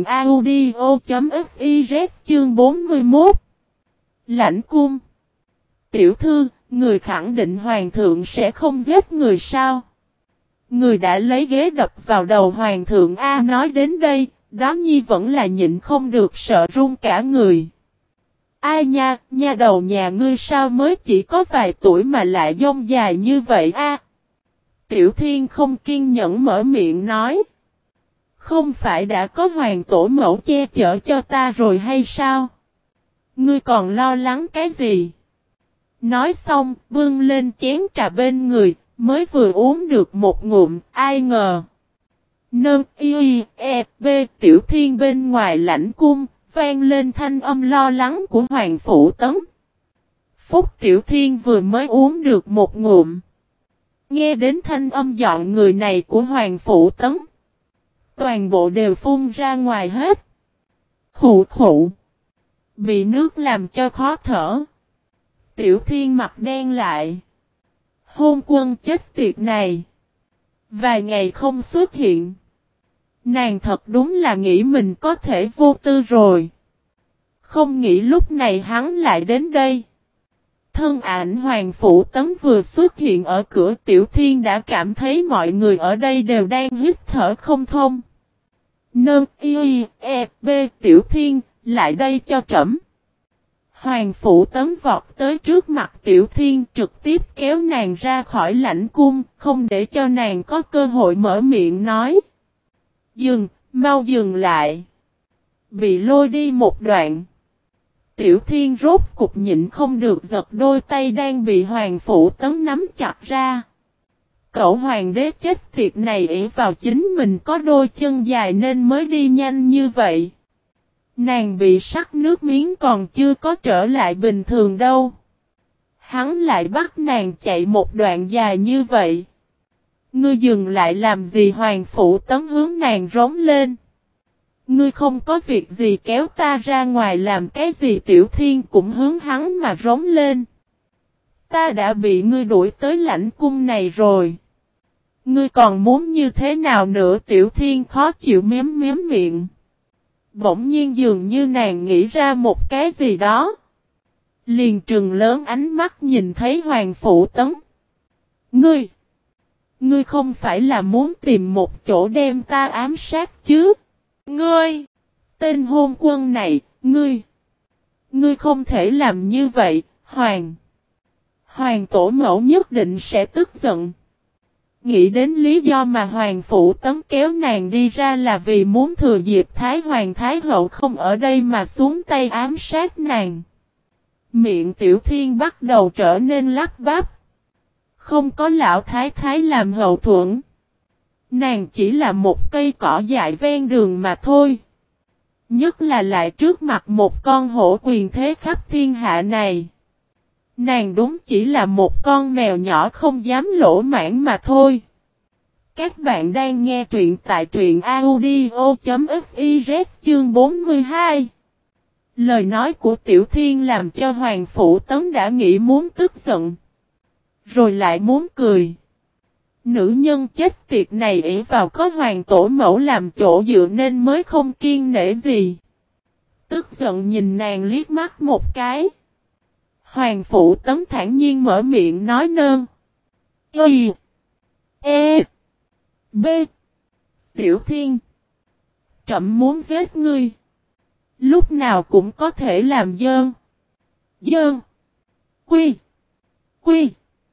audio.fiz chương bốn mươi mốt. Lãnh cung. Tiểu thư, người khẳng định hoàng thượng sẽ không giết người sao? Người đã lấy ghế đập vào đầu hoàng thượng A nói đến đây, đó nhi vẫn là nhịn không được sợ run cả người. Ai nha, nha đầu nhà ngươi sao mới chỉ có vài tuổi mà lại dông dài như vậy a? Tiểu Thiên không kiên nhẫn mở miệng nói. Không phải đã có hoàng tổ mẫu che chở cho ta rồi hay sao? Ngươi còn lo lắng cái gì? Nói xong, bưng lên chén trà bên người, mới vừa uống được một ngụm, ai ngờ. Nâng y e b Tiểu Thiên bên ngoài lãnh cung, vang lên thanh âm lo lắng của Hoàng Phủ Tấn. Phúc Tiểu Thiên vừa mới uống được một ngụm. Nghe đến thanh âm dọn người này của Hoàng Phủ Tấn, toàn bộ đều phun ra ngoài hết. Khụ khụ. Bị nước làm cho khó thở. Tiểu Thiên mặt đen lại. Hôn quân chết tiệt này. Vài ngày không xuất hiện. Nàng thật đúng là nghĩ mình có thể vô tư rồi. Không nghĩ lúc này hắn lại đến đây. Thân ảnh Hoàng Phủ Tấn vừa xuất hiện ở cửa, Tiểu Thiên đã cảm thấy mọi người ở đây đều đang hít thở không thông. Nâng y e b Tiểu Thiên, lại đây cho trẫm. Hoàng Phủ Tấn vọt tới trước mặt Tiểu Thiên trực tiếp kéo nàng ra khỏi lãnh cung, không để cho nàng có cơ hội mở miệng nói. Dừng, mau dừng lại. Bị lôi đi một đoạn. Tiểu Thiên rốt cục nhịn không được giật đôi tay đang bị Hoàng Phủ Tấn nắm chặt ra. Cậu hoàng đế chết tiệt này ỷ vào chính mình có đôi chân dài nên mới đi nhanh như vậy. Nàng bị sắc nước miếng còn chưa có trở lại bình thường đâu. Hắn lại bắt nàng chạy một đoạn dài như vậy. Ngươi dừng lại làm gì? Hoàng Phủ Tấn hướng nàng rống lên. Ngươi không có việc gì kéo ta ra ngoài làm cái gì? Tiểu Thiên cũng hướng hắn mà rống lên. Ta đã bị ngươi đuổi tới lãnh cung này rồi. Ngươi còn muốn như thế nào nữa? Tiểu Thiên khó chịu mém mém miệng. Bỗng nhiên dường như nàng nghĩ ra một cái gì đó. Liền trừng lớn ánh mắt nhìn thấy Hoàng Phủ Tấn. Ngươi! Ngươi không phải là muốn tìm một chỗ đem ta ám sát chứ? Ngươi! Tên hôn quân này, ngươi! Ngươi không thể làm như vậy, Hoàng! Hoàng tổ mẫu nhất định sẽ tức giận. Nghĩ đến lý do mà Hoàng Phủ Tấn kéo nàng đi ra là vì muốn thừa dịp Thái Hoàng Thái Hậu không ở đây mà xuống tay ám sát nàng. Miệng Tiểu Thiên bắt đầu trở nên lắp bắp. Không có lão thái thái làm hậu thuẫn. Nàng chỉ là một cây cỏ dại ven đường mà thôi. Nhất là lại trước mặt một con hổ quyền thế khắp thiên hạ này. Nàng đúng chỉ là một con mèo nhỏ không dám lỗ mãng mà thôi. Các bạn đang nghe truyện tại truyện audio.fiz chương bốn mươi hai. Lời nói của Tiểu Thiên làm cho Hoàng Phủ Tấn đã nghĩ muốn tức giận. Rồi lại muốn cười. Nữ nhân chết tiệt này ỷ vào có hoàng tổ mẫu làm chỗ dựa nên mới không kiên nể gì. Tức giận nhìn nàng liếc mắt một cái. Hoàng Phủ Tấn thản nhiên mở miệng nói nơn. Y. E. B. Tiểu Thiên. Trẫm muốn giết ngươi. Lúc nào cũng có thể làm dơn. Dơn. Quy. Quy.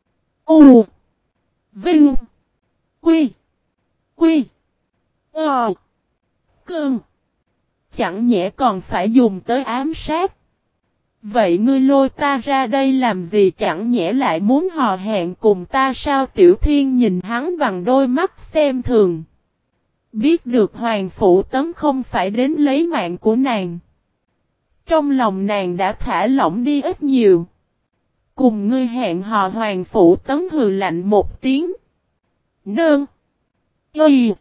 U. Vinh. Quy. Quy. Ờ. Cơn. Chẳng nhẽ còn phải dùng tới ám sát. Vậy ngươi lôi ta ra đây làm gì? Chẳng nhẽ lại muốn hò hẹn cùng ta sao? Tiểu Thiên nhìn hắn bằng đôi mắt xem thường. Biết được Hoàng Phủ Tấn không phải đến lấy mạng của nàng. Trong lòng nàng đã thả lỏng đi ít nhiều. Cùng ngươi hẹn hò? Hoàng Phủ Tấn hừ lạnh một tiếng. Nương. Y.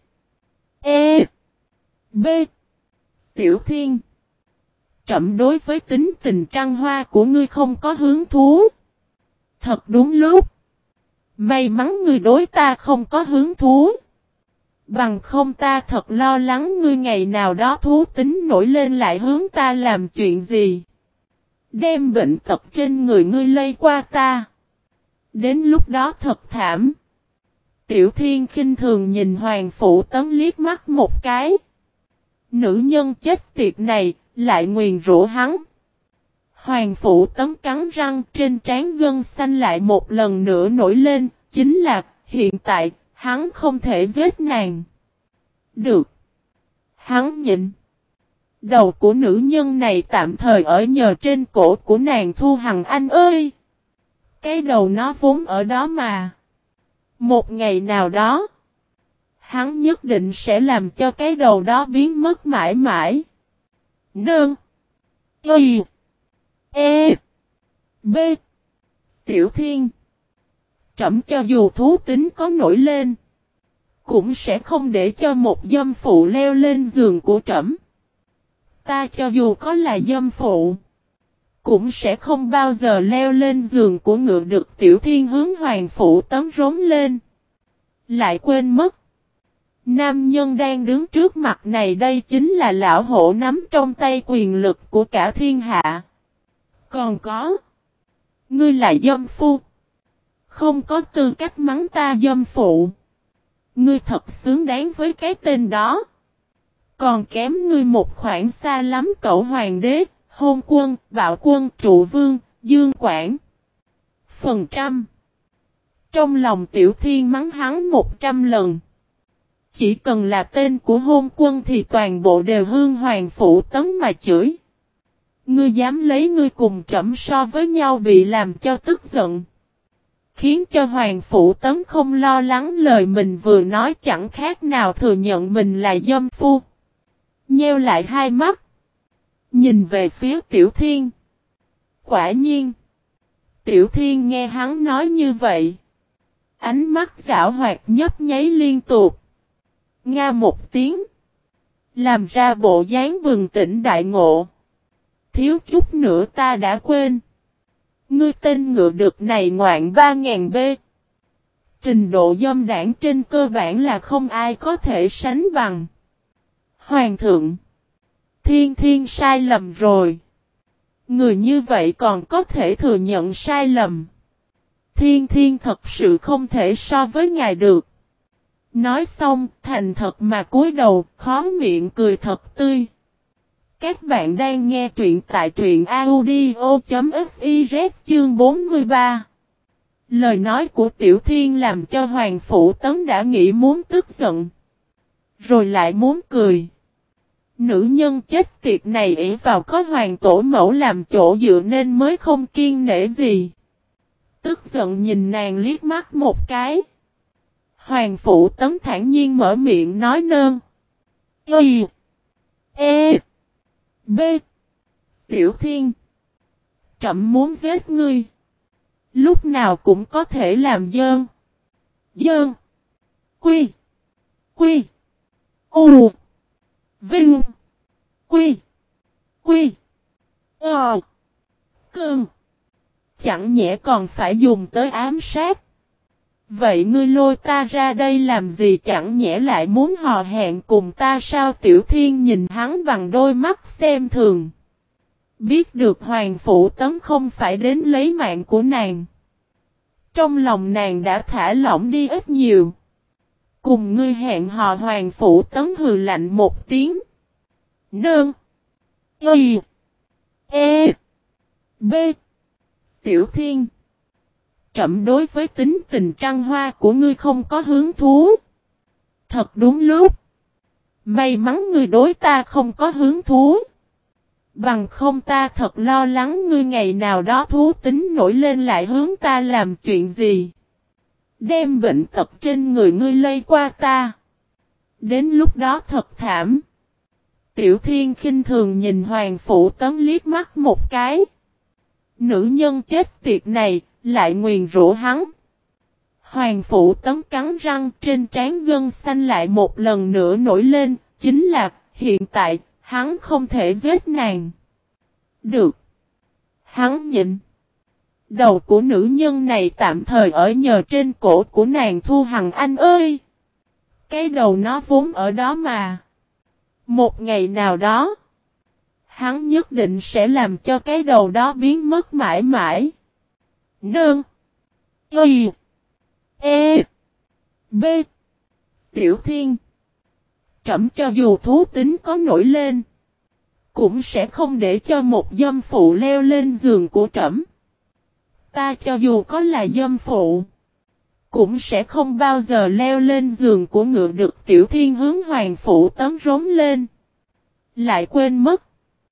E. B. Tiểu Thiên. Trẫm đối với tính tình trăng hoa của ngươi không có hứng thú. Thật đúng lúc. May mắn ngươi đối ta không có hứng thú. Bằng không ta thật lo lắng ngươi ngày nào đó thú tính nổi lên lại hướng ta làm chuyện gì. Đem bệnh tật trên người ngươi lây qua ta. Đến lúc đó thật thảm. Tiểu Thiên khinh thường nhìn Hoàng Phủ Tấn liếc mắt một cái. Nữ nhân chết tiệt này, lại nguyền rủa hắn. Hoàng Phủ Tấn cắn răng, trên trán gân xanh lại một lần nữa nổi lên, chính là, hiện tại, hắn không thể giết nàng. Được. Hắn nhịn. Đầu của nữ nhân này tạm thời ở nhờ trên cổ của nàng Thu Hằng Anh ơi. Cái đầu nó vốn ở đó mà. Một ngày nào đó, hắn nhất định sẽ làm cho cái đầu đó biến mất mãi mãi. Nương. Y. E. B. Tiểu Thiên. Trẫm cho dù thú tính có nổi lên, cũng sẽ không để cho một dâm phụ leo lên giường của trẫm. Ta cho dù có là dâm phụ, cũng sẽ không bao giờ leo lên giường của ngựa được. Tiểu Thiên hướng Hoàng Phủ Tấn rống lên. Lại quên mất. Nam nhân đang đứng trước mặt này đây chính là lão hổ nắm trong tay quyền lực của cả thiên hạ. Còn có. Ngươi là dâm phu. Không có tư cách mắng ta dâm phụ. Ngươi thật xứng đáng với cái tên đó. Còn kém ngươi một khoảng xa lắm cậu hoàng đế. Hôn Quân, Bạo Quân, Trụ Vương, Dương Quảng. Phần trăm. Trong lòng Tiểu Thiên mắng hắn một trăm lần. Chỉ cần là tên của Hôn Quân thì toàn bộ đều hương hoàng phủ tấn mà chửi. Ngươi dám lấy ngươi cùng trẫm so với nhau bị làm cho tức giận. Khiến cho Hoàng Phủ Tấn không lo lắng lời mình vừa nói chẳng khác nào thừa nhận mình là dâm phu. Nheo lại hai mắt. Nhìn về phía Tiểu Thiên. Quả nhiên. Tiểu Thiên nghe hắn nói như vậy. Ánh mắt giảo hoạt nhấp nháy liên tục. Nga một tiếng. Làm ra bộ dáng bừng tỉnh đại ngộ. Thiếu chút nữa ta đã quên. Ngươi tên ngựa được này ngoạn ba ngàn B. Trình độ dâm đảng trên cơ bản là không ai có thể sánh bằng. Hoàng thượng. Thiên Thiên sai lầm rồi. Người như vậy còn có thể thừa nhận sai lầm. Thiên Thiên thật sự không thể so với ngài được. Nói xong, thành thật mà cúi đầu, khó miệng cười thật tươi. Các bạn đang nghe truyện tại truyện audio.fiz chương bốn mươi ba. Lời nói của Tiểu Thiên làm cho Hoàng Phủ Tấn đã nghĩ muốn tức giận. Rồi lại muốn cười. Nữ nhân chết tiệt này ỷ vào có hoàng tổ mẫu làm chỗ dựa nên mới không kiên nể gì. Tức giận nhìn nàng liếc mắt một cái. Hoàng Phủ Tấn thản nhiên mở miệng nói nơn. Y. E. B. Tiểu Thiên. Trẫm muốn giết ngươi. Lúc nào cũng có thể làm dơn. Dơn. Quy. Quy. U. Vinh. Quy. Quy. Ờ. Cơn. Chẳng nhẽ còn phải dùng tới ám sát. Vậy ngươi lôi ta ra đây làm gì, chẳng nhẽ lại muốn hò hẹn cùng ta sao? Tiểu Thiên nhìn hắn bằng đôi mắt xem thường. Biết được Hoàng Phủ Tấn không phải đến lấy mạng của nàng. Trong lòng nàng đã thả lỏng đi ít nhiều. Cùng ngươi hẹn hò? Hoàng Phủ Tấn hừ lạnh một tiếng. Nương. Y. E. B. Tiểu Thiên. Trẫm đối với tính tình trăng hoa của ngươi không có hứng thú. Thật đúng lúc. May mắn ngươi đối ta không có hứng thú. Bằng không ta thật lo lắng ngươi ngày nào đó thú tính nổi lên lại hướng ta làm chuyện gì. Đem bệnh tật trên người ngươi lây qua ta. Đến lúc đó thật thảm. Tiểu Thiên khinh thường nhìn Hoàng Phủ Tấn liếc mắt một cái. Nữ nhân chết tiệt này. Lại nguyền rủa hắn. Hoàng Phủ Tấn cắn răng, trên trán gân xanh lại một lần nữa nổi lên. Chính là hiện tại hắn không thể giết nàng. Được. Hắn nhịn. Đầu của nữ nhân này tạm thời ở nhờ trên cổ của nàng Thu Hằng Anh ơi. Cái đầu nó vốn ở đó mà. Một ngày nào đó. Hắn nhất định sẽ làm cho cái đầu đó biến mất mãi mãi. Nương. Y. E. B. Tiểu Thiên. Trẫm cho dù thú tính có nổi lên. Cũng sẽ không để cho một dâm phụ leo lên giường của trẫm. Ta cho dù có là dâm phụ. Cũng sẽ không bao giờ leo lên giường của ngựa được. Tiểu Thiên hướng Hoàng Phủ Tấn rống lên. Lại quên mất.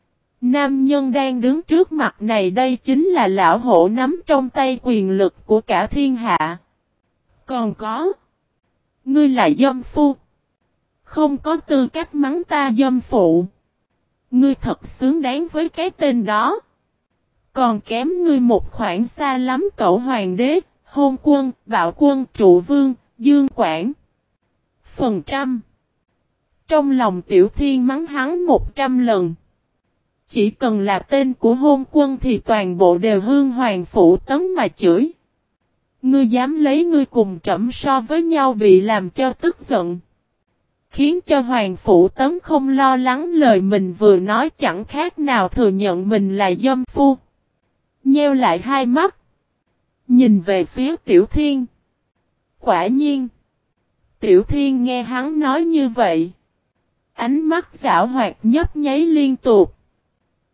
Nam nhân đang đứng trước mặt này đây chính là lão hổ nắm trong tay quyền lực của cả thiên hạ. Còn có. Ngươi là dâm phu. Không có tư cách mắng ta dâm phụ. Ngươi thật xứng đáng với cái tên đó. Còn kém ngươi một khoảng xa lắm cậu hoàng đế, Hôn Quân, Bạo Quân, Trụ Vương, Dương Quảng. Phần trăm. Trong lòng Tiểu Thiên mắng hắn một trăm lần. Chỉ cần là tên của Hôn Quân thì toàn bộ đều hương Hoàng Phủ Tấn mà chửi. Ngươi dám lấy ngươi cùng trẫm so với nhau bị làm cho tức giận. Khiến cho Hoàng Phủ Tấn không lo lắng lời mình vừa nói chẳng khác nào thừa nhận mình là dâm phu. Nheo lại hai mắt. Nhìn về phía Tiểu Thiên. Quả nhiên. Tiểu Thiên nghe hắn nói như vậy. Ánh mắt giảo hoạt nhấp nháy liên tục.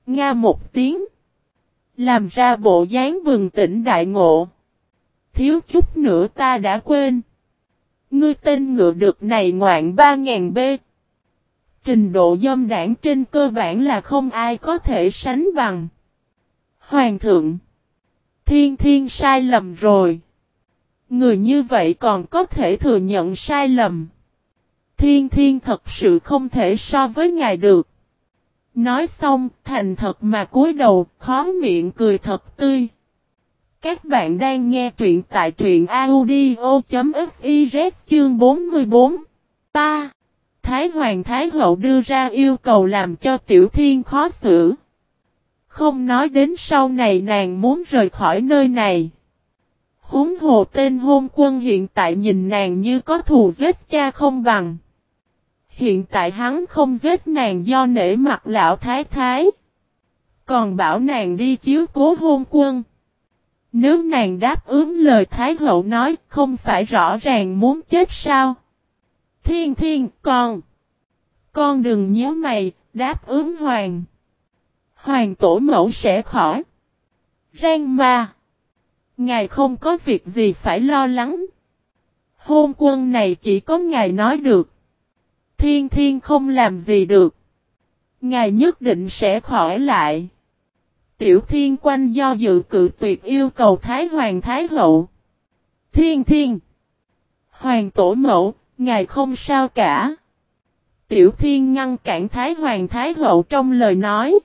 Nga một tiếng. Làm ra bộ dáng bừng tỉnh đại ngộ. Thiếu chút nữa ta đã quên. Ngươi tên ngựa được này ngoạn ba ngàn B. Trình độ dâm đảng trên cơ bản là không ai có thể sánh bằng. Hoàng thượng. Thiên Thiên sai lầm rồi. Người như vậy còn có thể thừa nhận sai lầm. Thiên Thiên thật sự không thể so với ngài được. Nói xong, thành thật mà cúi đầu, khó miệng cười thật tươi. Các bạn đang nghe truyện tại truyện audio.fiz chương bốn mươi bốn. Ta, Thái Hoàng Thái Hậu đưa ra yêu cầu làm cho Tiểu Thiên khó xử. Không nói đến sau này nàng muốn rời khỏi nơi này. Huống hồ tên hôn quân hiện tại nhìn nàng như có thù giết cha không bằng. Hiện tại hắn không giết nàng do nể mặt lão thái thái. Còn bảo nàng đi chiếu cố hôn quân. Nếu nàng đáp ứng lời Thái Hậu nói, không phải rõ ràng muốn chết sao? Thiên Thiên, con. Con đừng nhớ mày, đáp ứng hoàng. Hoàng tổ mẫu sẽ khỏi. Rang ma. Ngài không có việc gì phải lo lắng. Hôn quân này chỉ có ngài nói được. Thiên Thiên không làm gì được. Ngài nhất định sẽ khỏi lại. Tiểu Thiên quanh do dự cự tuyệt yêu cầu Thái Hoàng Thái Hậu. Thiên Thiên. Hoàng tổ mẫu, ngài không sao cả. Tiểu Thiên ngăn cản Thái Hoàng Thái Hậu trong lời nói.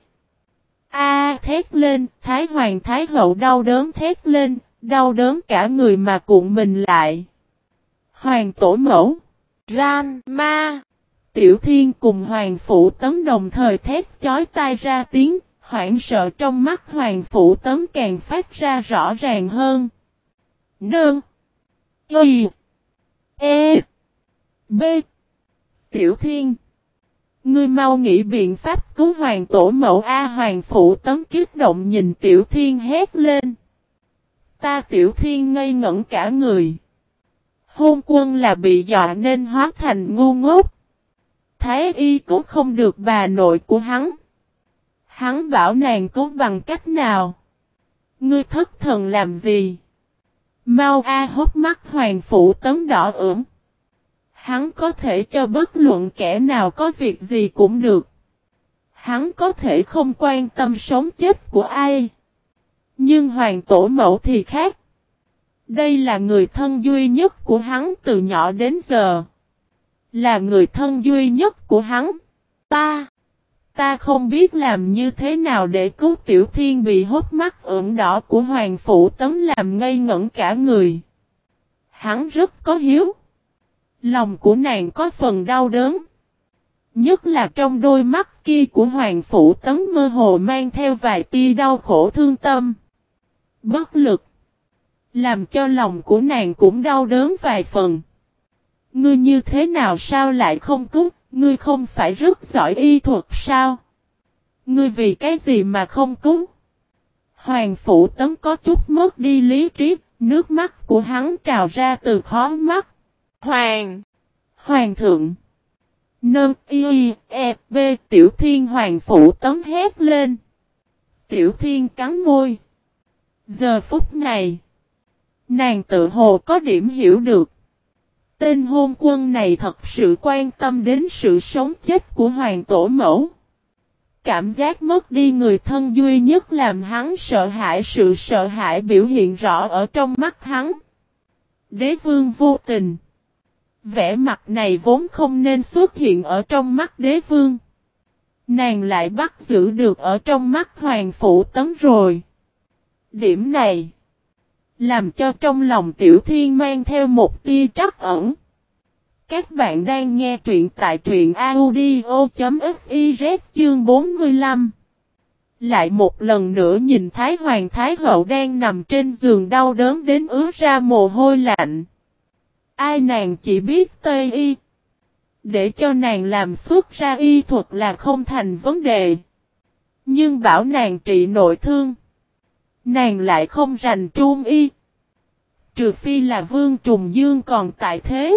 A thét lên, Thái Hoàng Thái Hậu đau đớn thét lên, đau đớn cả người mà cuộn mình lại. Hoàng tổ mẫu. Ran ma. Tiểu Thiên cùng Hoàng Phụ Tấm đồng thời thét chói tai ra tiếng, hoảng sợ trong mắt Hoàng Phụ Tấm càng phát ra rõ ràng hơn. Nương. Y. E. B. Tiểu Thiên. Ngươi mau nghĩ biện pháp cứu Hoàng tổ mẫu A. Hoàng Phụ Tấm kích động nhìn Tiểu Thiên hét lên. Ta Tiểu Thiên ngây ngẩn cả người. Hôn quân là bị dọa nên hóa thành ngu ngốc. Thái y cũng không được bà nội của hắn. Hắn bảo nàng cứu bằng cách nào? Ngươi thất thần làm gì? Mau A hốc mắt Hoàng Phụ Tấm đỏ ửng. Hắn có thể cho bất luận kẻ nào có việc gì cũng được. Hắn có thể không quan tâm sống chết của ai. Nhưng Hoàng tổ mẫu thì khác. Đây là người thân duy nhất của hắn từ nhỏ đến giờ. Là người thân duy nhất của hắn. Ta. Ta không biết làm như thế nào để cứu Tiểu Thiên bị hốc mắt ửng đỏ của Hoàng Phụ Tấm làm ngây ngẩn cả người. Hắn rất có hiếu. Lòng của nàng có phần đau đớn. Nhất là trong đôi mắt kia của Hoàng Phụ Tấm mơ hồ mang theo vài tia đau khổ thương tâm. Bất lực. Làm cho lòng của nàng cũng đau đớn vài phần. Ngươi như thế nào sao lại không cứu? Ngươi không phải rất giỏi y thuật sao? Ngươi vì cái gì mà không cứu? Hoàng Phụ Tấm có chút mất đi lý trí, nước mắt của hắn trào ra từ khóe mắt. Hoàng! Hoàng thượng! Nâng y e b Tiểu Thiên Hoàng Phụ Tấm hét lên. Tiểu Thiên cắn môi. Giờ phút này, nàng tự hồ có điểm hiểu được. Tên hôn quân này thật sự quan tâm đến sự sống chết của Hoàng tổ mẫu. Cảm giác mất đi người thân duy nhất làm hắn sợ hãi, sự sợ hãi biểu hiện rõ ở trong mắt hắn. Đế vương vô tình. Vẻ mặt này vốn không nên xuất hiện ở trong mắt đế vương. Nàng lại bắt giữ được ở trong mắt Hoàng Phụ Tấm rồi. Điểm này làm cho trong lòng Tiểu Thiên mang theo một tia trắc ẩn. Các bạn đang nghe truyện tại truyện audio.fiz chương bốn mươi lăm. Lại một lần nữa nhìn Thái Hoàng Thái Hậu đang nằm trên giường đau đớn đến ứa ra mồ hôi lạnh. Ai nàng chỉ biết Tây y. Để cho nàng làm xuất ra y thuật là không thành vấn đề. Nhưng bảo nàng trị nội thương. Nàng lại không rành trung y. Trừ phi là Vương Trùng Dương còn tại thế.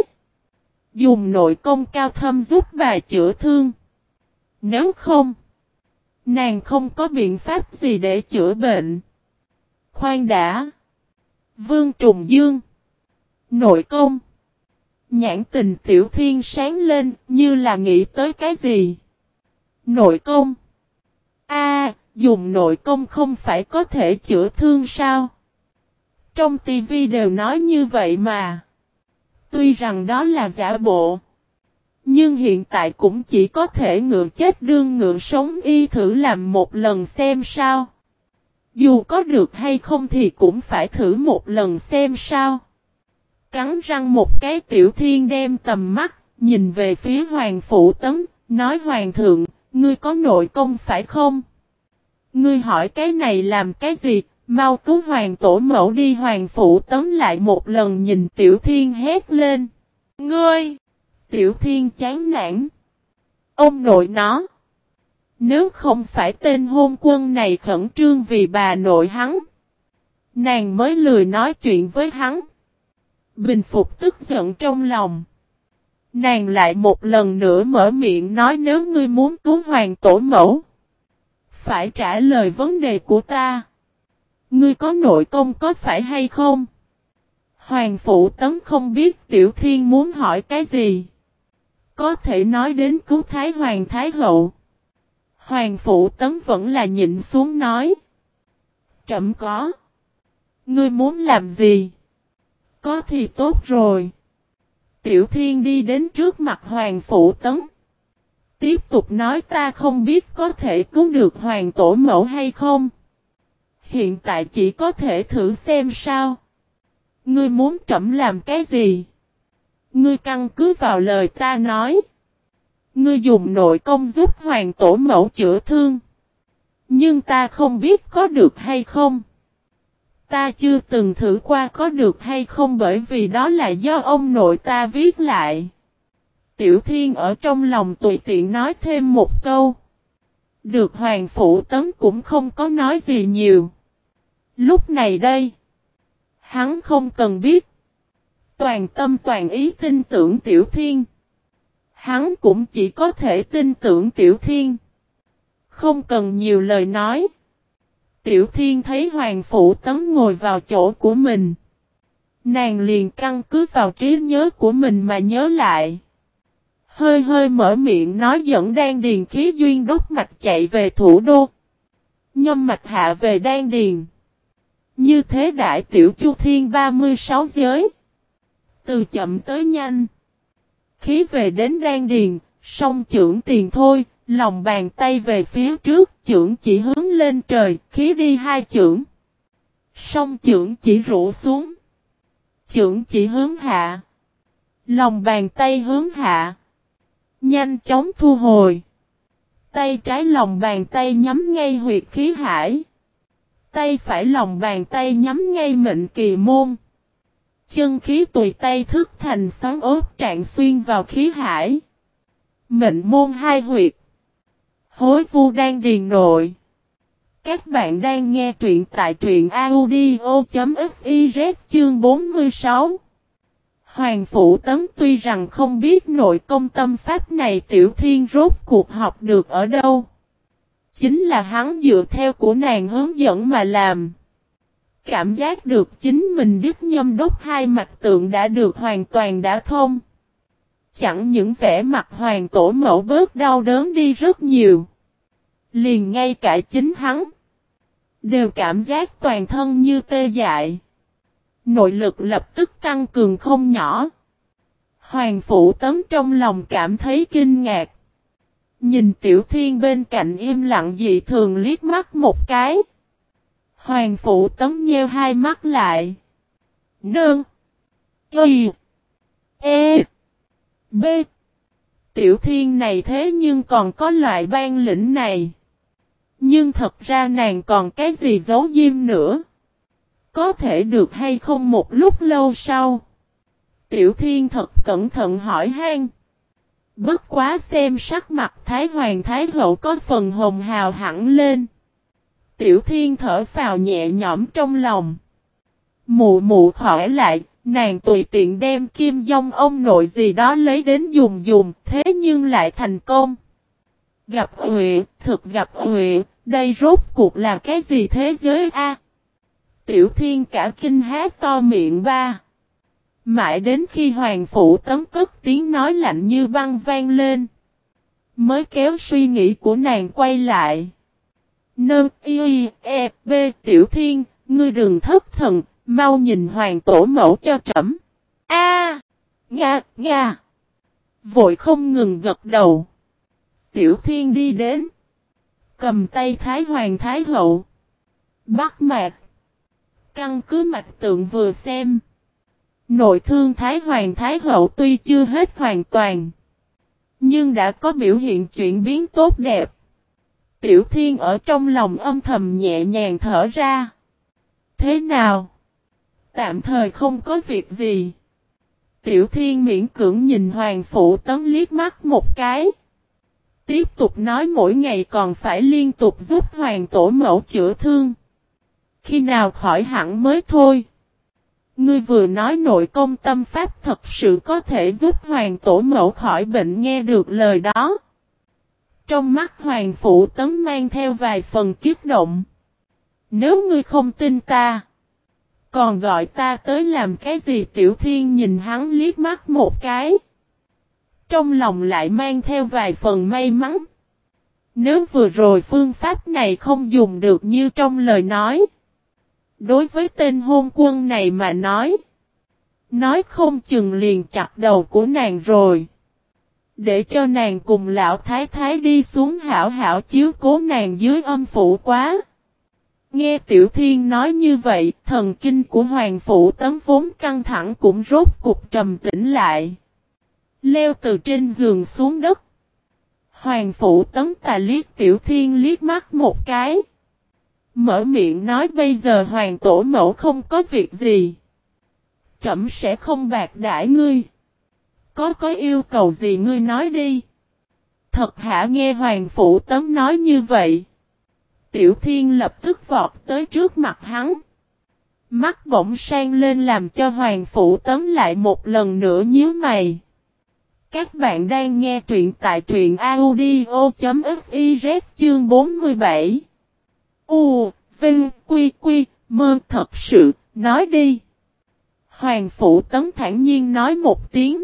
Dùng nội công cao thâm giúp bà chữa thương. Nếu không, Nàng không có biện pháp gì để chữa bệnh. Khoan đã. Vương Trùng Dương. Nội công. Nhãn tình Tiểu Thiên sáng lên như là nghĩ tới cái gì. Nội công. A, dùng nội công không phải có thể chữa thương sao? Trong tivi đều nói như vậy mà. Tuy rằng đó là giả bộ. Nhưng hiện tại cũng chỉ có thể ngựa chết đương ngựa sống y thử làm một lần xem sao. Dù có được hay không thì cũng phải thử một lần xem sao. Cắn răng một cái Tiểu Thiên đem tầm mắt, nhìn về phía Hoàng Phụ Tấn, nói Hoàng thượng, ngươi có nội công phải không? Ngươi hỏi cái này làm cái gì, mau cứu Hoàng Tổ Mẫu đi. Hoàng Phụ Tấn lại một lần nhìn Tiểu Thiên hét lên. Ngươi! Tiểu Thiên chán nản. Ông nội nó. Nếu không phải tên hôn quân này khẩn trương vì bà nội hắn, nàng mới lười nói chuyện với hắn. Bình phục tức giận trong lòng. Nàng lại một lần nữa mở miệng nói nếu ngươi muốn cứu Hoàng Tổ Mẫu, phải trả lời vấn đề của ta. Ngươi có nội công có phải hay không? Hoàng Phụ Tấn không biết Tiểu Thiên muốn hỏi cái gì. Có thể nói đến cứu Thái Hoàng Thái Hậu. Hoàng Phụ Tấn vẫn là nhịn xuống nói. Trẫm có. Ngươi muốn làm gì? Có thì tốt rồi. Tiểu Thiên đi đến trước mặt Hoàng Phụ Tấn. Tiếp tục nói ta không biết có thể cứu được Hoàng Tổ Mẫu hay không. Hiện tại chỉ có thể thử xem sao. Ngươi muốn trẫm làm cái gì? Ngươi căn cứ vào lời ta nói. Ngươi dùng nội công giúp Hoàng Tổ Mẫu chữa thương. Nhưng ta không biết có được hay không. Ta chưa từng thử qua có được hay không bởi vì đó là do ông nội ta viết lại. Tiểu Thiên ở trong lòng tùy tiện nói thêm một câu. Được Hoàng Phụ Tấn cũng không có nói gì nhiều. Lúc này đây, hắn không cần biết. Toàn tâm toàn ý tin tưởng Tiểu Thiên. Hắn cũng chỉ có thể tin tưởng Tiểu Thiên. Không cần nhiều lời nói. Tiểu Thiên thấy Hoàng Phụ Tấn ngồi vào chỗ của mình. Nàng liền căn cứ vào trí nhớ của mình mà nhớ lại. Hơi hơi mở miệng nói dẫn đan điền khí duyên đốc mạch chạy về thủ đô. Nhâm mạch hạ về đan điền. Như thế đại tiểu chu thiên ba mươi sáu giới. Từ chậm tới nhanh. Khí về đến đan điền, song chưởng tiền thôi, lòng bàn tay về phía trước, chưởng chỉ hướng lên trời, khí đi hai chưởng. Song chưởng chỉ rũ xuống. Chưởng chỉ hướng hạ. Lòng bàn tay hướng hạ. Nhanh chóng thu hồi. Tay trái lòng bàn tay nhắm ngay huyệt khí hải. Tay phải lòng bàn tay nhắm ngay mệnh kỳ môn. Chân khí tùy tay thức thành xoắn ốt trạng xuyên vào khí hải. Mệnh môn hai huyệt. Hối vu đan điền nội. Các bạn đang nghe truyện tại truyện audio.fiz chương bốn mươi sáu. Hoàng Phụ Tấn tuy rằng không biết nội công tâm pháp này Tiểu Thiên rốt cuộc học được ở đâu. Chính là hắn dựa theo của nàng hướng dẫn mà làm. Cảm giác được chính mình đích nhâm đốc hai mạch tượng đã được hoàn toàn đã thông. Chẳng những vẻ mặt Hoàng Tổ Mẫu bớt đau đớn đi rất nhiều. Liền ngay cả chính hắn. Đều cảm giác toàn thân như tê dại. Nội lực lập tức tăng cường không nhỏ. Hoàng Phụ Tấn trong lòng cảm thấy kinh ngạc. Nhìn Tiểu Thiên bên cạnh im lặng dị thường liếc mắt một cái. Hoàng Phụ Tấn nheo hai mắt lại. Nương. Y. E. B. Tiểu Thiên này thế nhưng còn có loại ban lĩnh này. Nhưng thật ra nàng còn cái gì giấu diêm nữa. Có thể được hay không một lúc lâu sau. Tiểu Thiên thật cẩn thận hỏi han. Bất quá xem sắc mặt Thái Hoàng Thái Hậu có phần hồng hào hẳn lên. Tiểu Thiên thở phào nhẹ nhõm trong lòng. Mụ mụ khỏi lại, nàng tùy tiện đem kim dông ông nội gì đó lấy đến dùng dùng, thế nhưng lại thành công. Gặp Huệ, thực gặp Huệ, đây rốt cuộc là cái gì thế giới a? Tiểu Thiên cả kinh há to miệng ba. Mãi đến khi Hoàng Phủ Tấn cất tiếng nói lạnh như băng vang lên, mới kéo suy nghĩ của nàng quay lại. Nơ y e b Tiểu Thiên, ngươi đừng thất thần, mau nhìn Hoàng Tổ Mẫu cho trẫm. A, nga nga. Vội không ngừng gật đầu. Tiểu Thiên đi đến, cầm tay Thái Hoàng Thái Hậu, bắt mạch. Căn cứ mạch tượng vừa xem, nội thương Thái Hoàng Thái Hậu tuy chưa hết hoàn toàn, nhưng đã có biểu hiện chuyển biến tốt đẹp. Tiểu Thiên ở trong lòng âm thầm nhẹ nhàng thở ra. Thế nào? Tạm thời không có việc gì. Tiểu Thiên miễn cưỡng nhìn Hoàng Phủ Tấn liếc mắt một cái. Tiếp tục nói mỗi ngày còn phải liên tục giúp Hoàng Tổ Mẫu chữa thương. Khi nào khỏi hẳn mới thôi. Ngươi vừa nói nội công tâm pháp thật sự có thể giúp Hoàng Tổ Mẫu khỏi bệnh, nghe được lời đó. Trong mắt Hoàng Phủ Tấn mang theo vài phần kiếp động. Nếu ngươi không tin ta, còn gọi ta tới làm cái gì? Tiểu Thiên nhìn hắn liếc mắt một cái. Trong lòng lại mang theo vài phần may mắn. Nếu vừa rồi phương pháp này không dùng được như trong lời nói, đối với tên hôn quân này mà nói, nói không chừng liền chặt đầu của nàng rồi. Để cho nàng cùng lão thái thái đi xuống hảo hảo chiếu cố nàng dưới âm phủ quá. Nghe Tiểu Thiên nói như vậy, thần kinh của Hoàng Phủ Tấn vốn căng thẳng cũng rốt cục trầm tĩnh lại. Leo từ trên giường xuống đất. Hoàng Phủ Tấn tà liếc Tiểu Thiên liếc mắt một cái. Mở miệng nói bây giờ Hoàng Tổ Mẫu không có việc gì, trẫm sẽ không bạc đãi ngươi. Có có yêu cầu gì ngươi nói đi. Thật hả? Nghe Hoàng Phủ Tấn nói như vậy, Tiểu Thiên lập tức vọt tới trước mặt hắn. Mắt bỗng sang lên làm cho Hoàng Phủ Tấn lại một lần nữa nhíu mày. Các bạn đang nghe truyện tại truyện audio chấm fiz chương bốn mươi bảy. U, Vinh, Quy, Quy, Mơ, thật sự, nói đi. Hoàng Phủ Tấn thản nhiên nói một tiếng.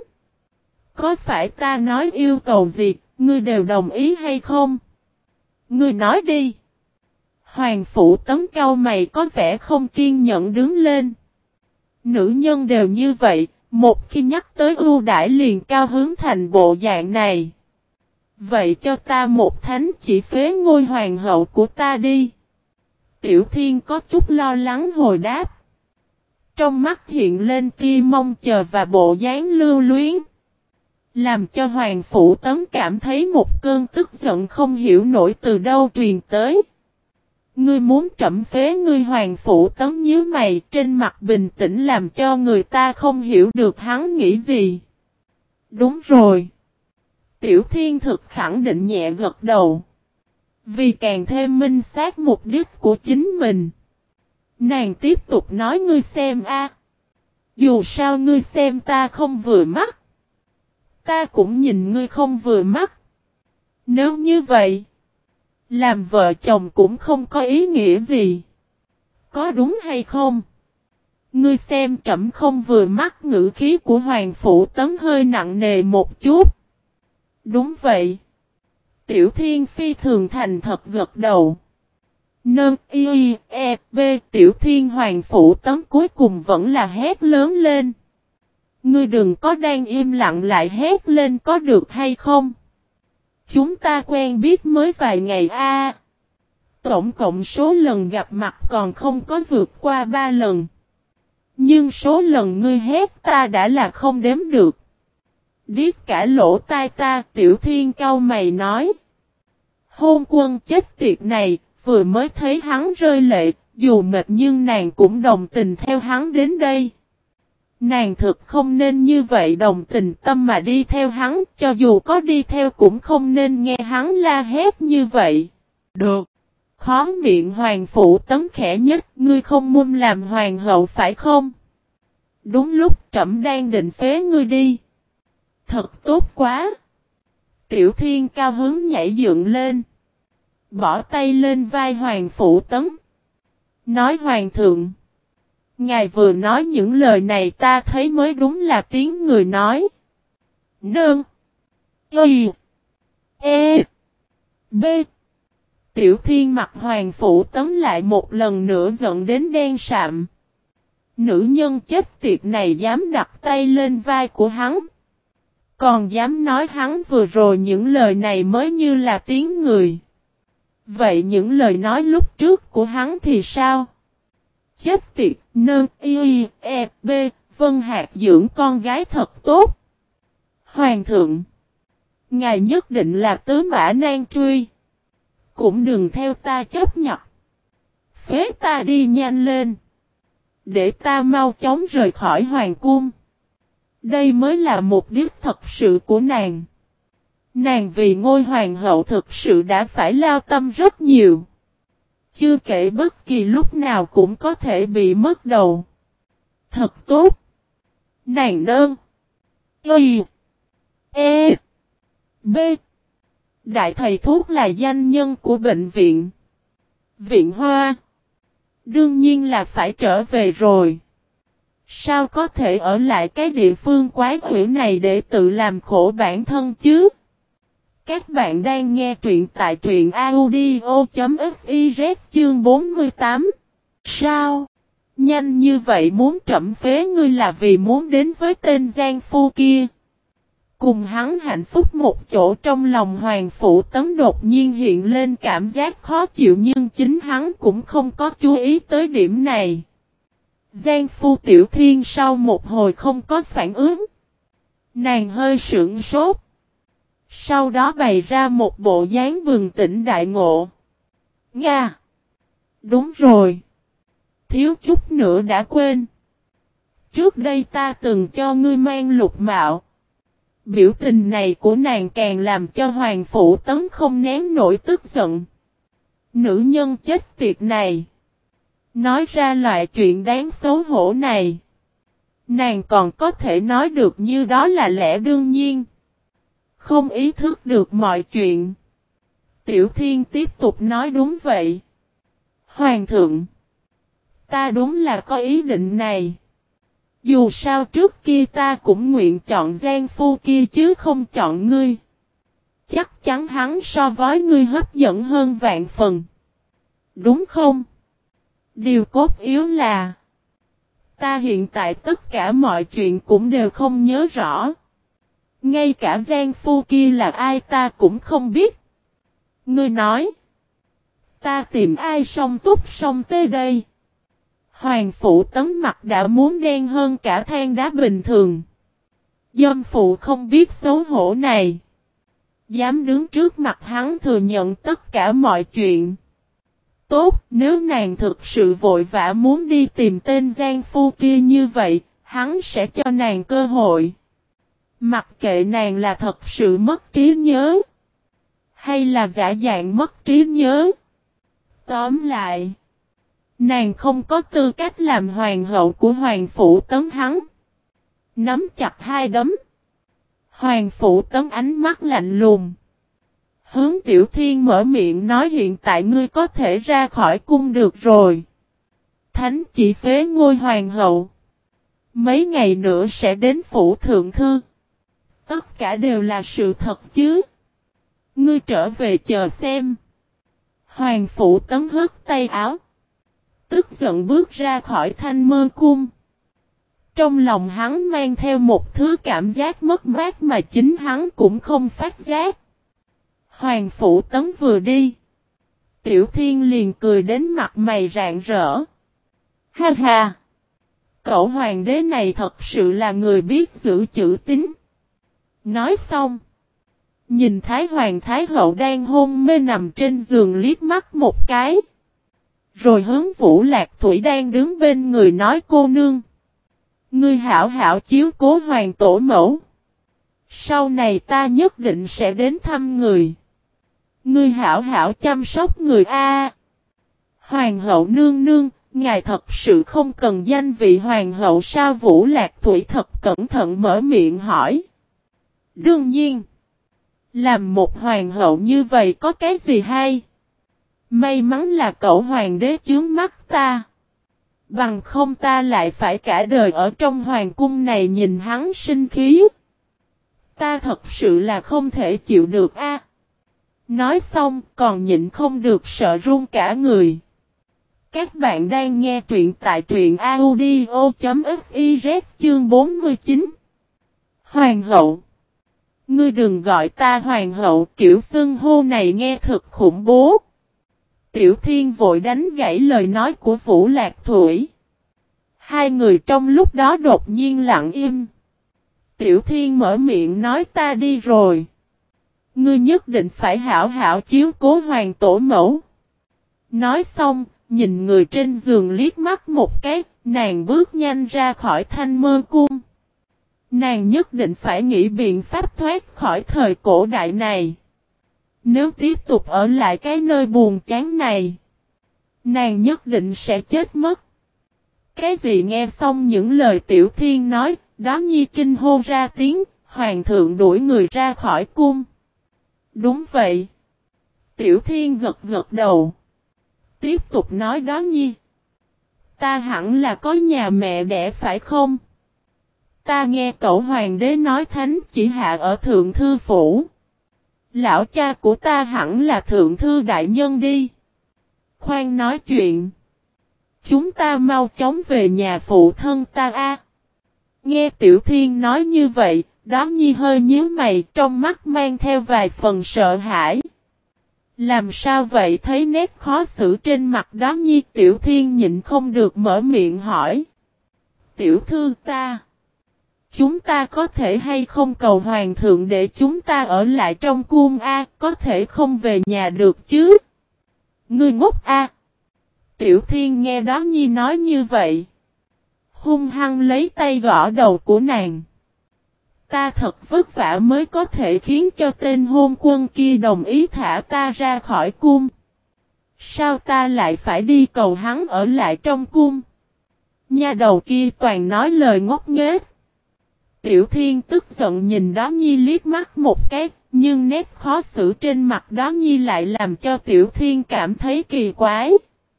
Có phải ta nói yêu cầu gì, ngươi đều đồng ý hay không? Ngươi nói đi. Hoàng Phủ Tấn cau mày có vẻ không kiên nhẫn đứng lên. Nữ nhân đều như vậy, một khi nhắc tới ưu đãi liền cao hứng thành bộ dạng này. Vậy cho ta một thánh chỉ phế ngôi hoàng hậu của ta đi. Tiểu Thiên có chút lo lắng hồi đáp. Trong mắt hiện lên tia mong chờ và bộ dáng lưu luyến. Làm cho Hoàng Phủ Tấn cảm thấy một cơn tức giận không hiểu nổi từ đâu truyền tới. Ngươi muốn trẫm phế ngươi? Hoàng Phủ Tấn nhíu mày, trên mặt bình tĩnh làm cho người ta không hiểu được hắn nghĩ gì. Đúng rồi. Tiểu Thiên thực khẳng định nhẹ gật đầu. Vì càng thêm minh xác mục đích của chính mình, nàng tiếp tục nói ngươi xem a, dù sao ngươi xem ta không vừa mắt, ta cũng nhìn ngươi không vừa mắt. Nếu như vậy, làm vợ chồng cũng không có ý nghĩa gì. Có đúng hay không? Ngươi xem trẫm không vừa mắt. Ngữ khí của Hoàng Phủ Tấn hơi nặng nề một chút. Đúng vậy. Tiểu Thiên phi thường thành thật gật đầu. Nơ y e b Tiểu Thiên. Hoàng Phủ Tấn cuối cùng vẫn là hét lớn lên. Ngươi đừng có đang im lặng lại hét lên có được hay không? Chúng ta quen biết mới vài ngày a. Tổng cộng số lần gặp mặt còn không có vượt qua ba lần. Nhưng số lần ngươi hét ta đã là không đếm được. Điếc cả lỗ tai ta. Tiểu Thiên cau mày nói. Hôn quân chết tiệt này, vừa mới thấy hắn rơi lệ, dù mệt nhưng nàng cũng đồng tình theo hắn đến đây. Nàng thực không nên như vậy đồng tình tâm mà đi theo hắn, cho dù có đi theo cũng không nên nghe hắn la hét như vậy. Được. Khó miệng Hoàng Phủ Tấn khẽ nhất, ngươi không muốn làm hoàng hậu phải không? Đúng lúc trẫm đang định phế ngươi đi. Thật tốt quá. Tiểu Thiên cao hứng nhảy dựng lên. Bỏ tay lên vai Hoàng Phủ Tấn. Nói Hoàng thượng. Ngài vừa nói những lời này ta thấy mới đúng là tiếng người nói. Nương. Y. E. B. Tiểu Thiên mặt Hoàng Phủ Tấn lại một lần nữa giận đến đen sạm. Nữ nhân chết tiệt này dám đặt tay lên vai của hắn. Còn dám nói hắn vừa rồi những lời này mới như là tiếng người. Vậy những lời nói lúc trước của hắn thì sao? Chết tiệt, nương, y, e, b, Vân Hạc dưỡng con gái thật tốt. Hoàng thượng. Ngài nhất định là tứ mã nan truy. Cũng đừng theo ta chấp nhận. Phế ta đi nhanh lên. Để ta mau chóng rời khỏi hoàng cung. Đây mới là mục đích thật sự của nàng. Nàng vì ngôi hoàng hậu thực sự đã phải lao tâm rất nhiều. Chưa kể bất kỳ lúc nào cũng có thể bị mất đầu. Thật tốt. Nàng đơn. Y. E. B. Đại thầy thuốc là danh nhân của bệnh viện. Viện Hoa. Đương nhiên là phải trở về rồi. Sao có thể ở lại cái địa phương quái quỷ này để tự làm khổ bản thân chứ? Các bạn đang nghe truyện tại truyện audio.fiz chương bốn mươi tám. Sao? Nhanh như vậy muốn trẫm phế ngươi là vì muốn đến với tên Giang Phu kia. Cùng hắn hạnh phúc một chỗ trong lòng Hoàng Phủ Tấn đột nhiên hiện lên cảm giác khó chịu nhưng chính hắn cũng không có chú ý tới điểm này. Giang Phu Tiểu Thiên sau một hồi không có phản ứng. Nàng hơi sững sốt. Sau đó bày ra một bộ dáng bừng tỉnh đại ngộ. Nga! Đúng rồi! Thiếu chút nữa đã quên. Trước đây ta từng cho ngươi mang lục mạo. Biểu tình này của nàng càng làm cho Hoàng Phủ Tấn không nén nổi tức giận. Nữ nhân chết tiệt này. Nói ra loại chuyện đáng xấu hổ này. Nàng còn có thể nói được như đó là lẽ đương nhiên. Không ý thức được mọi chuyện. Tiểu Thiên tiếp tục nói đúng vậy. Hoàng thượng. Ta đúng là có ý định này. Dù sao trước kia ta cũng nguyện chọn Giang Phu kia chứ không chọn ngươi. Chắc chắn hắn so với ngươi hấp dẫn hơn vạn phần. Đúng không? Điều cốt yếu là ta hiện tại tất cả mọi chuyện cũng đều không nhớ rõ. Ngay cả Giang Phu kia là ai ta cũng không biết. Ngươi nói. Ta tìm ai song túc song tê đây. Hoàng Phủ Tấn mặt đã muốn đen hơn cả than đá bình thường. Dâm phụ không biết xấu hổ này. Dám đứng trước mặt hắn thừa nhận tất cả mọi chuyện. Tốt, nếu nàng thực sự vội vã muốn đi tìm tên Giang Phu kia như vậy, hắn sẽ cho nàng cơ hội. Mặc kệ nàng là thật sự mất trí nhớ. Hay là giả dạng mất trí nhớ. Tóm lại. Nàng không có tư cách làm hoàng hậu của Hoàng Phủ Tấn hắn. Nắm chặt hai đấm. Hoàng Phủ Tấn ánh mắt lạnh lùng. Hướng Tiểu Thiên mở miệng nói hiện tại ngươi có thể ra khỏi cung được rồi. Thánh chỉ phế ngôi hoàng hậu. Mấy ngày nữa sẽ đến phủ thượng thư. Tất cả đều là sự thật chứ. Ngươi trở về chờ xem. Hoàng Phủ Tấn hất tay áo. Tức giận bước ra khỏi Thanh Mơ Cung. Trong lòng hắn mang theo một thứ cảm giác mất mát mà chính hắn cũng không phát giác. Hoàng Phủ Tấn vừa đi. Tiểu Thiên liền cười đến mặt mày rạng rỡ. Ha ha! Cậu hoàng đế này thật sự là người biết giữ chữ tín. Nói xong. Nhìn Thái Hoàng Thái Hậu đang hôn mê nằm trên giường liếc mắt một cái. Rồi hướng Vũ Lạc Thủy đang đứng bên người nói cô nương. Ngươi hảo hảo chiếu cố hoàng tổ mẫu. Sau này ta nhất định sẽ đến thăm người. Ngươi hảo hảo chăm sóc người a. Hoàng hậu nương nương, ngài thật sự không cần danh vị hoàng hậu sao? Vũ Lạc Thủy thật cẩn thận mở miệng hỏi. Đương nhiên. Làm một hoàng hậu như vậy có cái gì hay? May mắn là cậu hoàng đế chướng mắt ta. Bằng không ta lại phải cả đời ở trong hoàng cung này nhìn hắn sinh khí. Ta thật sự là không thể chịu được a. Nói xong còn nhịn không được sợ run cả người. Các bạn đang nghe truyện tại truyện audio.fiz chương bốn mươi chín. Hoàng hậu. Ngươi đừng gọi ta hoàng hậu, kiểu xưng hô này nghe thật khủng bố. Tiểu Thiên vội đánh gãy lời nói của Vũ Lạc Thủy. Hai người trong lúc đó đột nhiên lặng im. Tiểu Thiên mở miệng nói ta đi rồi. Ngươi nhất định phải hảo hảo chiếu cố hoàng tổ mẫu. Nói xong, nhìn người trên giường liếc mắt một cái, nàng bước nhanh ra khỏi Thanh Mơ Cung. Nàng nhất định phải nghĩ biện pháp thoát khỏi thời cổ đại này. Nếu tiếp tục ở lại cái nơi buồn chán này, nàng nhất định sẽ chết mất. Cái gì nghe xong những lời Tiểu Thiên nói, đó nhi kinh hô ra tiếng, hoàng thượng đuổi người ra khỏi cung. Đúng vậy. Tiểu Thiên gật gật đầu. Tiếp tục nói đó nhi. Ta hẳn là có nhà mẹ đẻ phải không? Ta nghe cậu hoàng đế nói thánh chỉ hạ ở thượng thư phủ. Lão cha của ta hẳn là thượng thư đại nhân đi. Khoan nói chuyện. Chúng ta mau chóng về nhà phụ thân ta a. Nghe Tiểu Thiên nói như vậy, đó nhi hơi nhíu mày, trong mắt mang theo vài phần sợ hãi. Làm sao vậy? Thấy nét khó xử trên mặt đó nhi, Tiểu Thiên nhịn không được mở miệng hỏi. Tiểu thư ta. Chúng ta có thể hay không cầu hoàng thượng để chúng ta ở lại trong cung a, có thể không về nhà được chứ? Ngươi ngốc a. Tiểu Thiên nghe đó nhi nói như vậy, hung hăng lấy tay gõ đầu của nàng. Ta thật vất vả mới có thể khiến cho tên hôn quân kia đồng ý thả ta ra khỏi cung. Sao ta lại phải đi cầu hắn ở lại trong cung? Nha đầu kia toàn nói lời ngốc nghếch. Tiểu Thiên tức giận nhìn đó nhi liếc mắt một cái, nhưng nét khó xử trên mặt đó nhi lại làm cho Tiểu Thiên cảm thấy kỳ quái.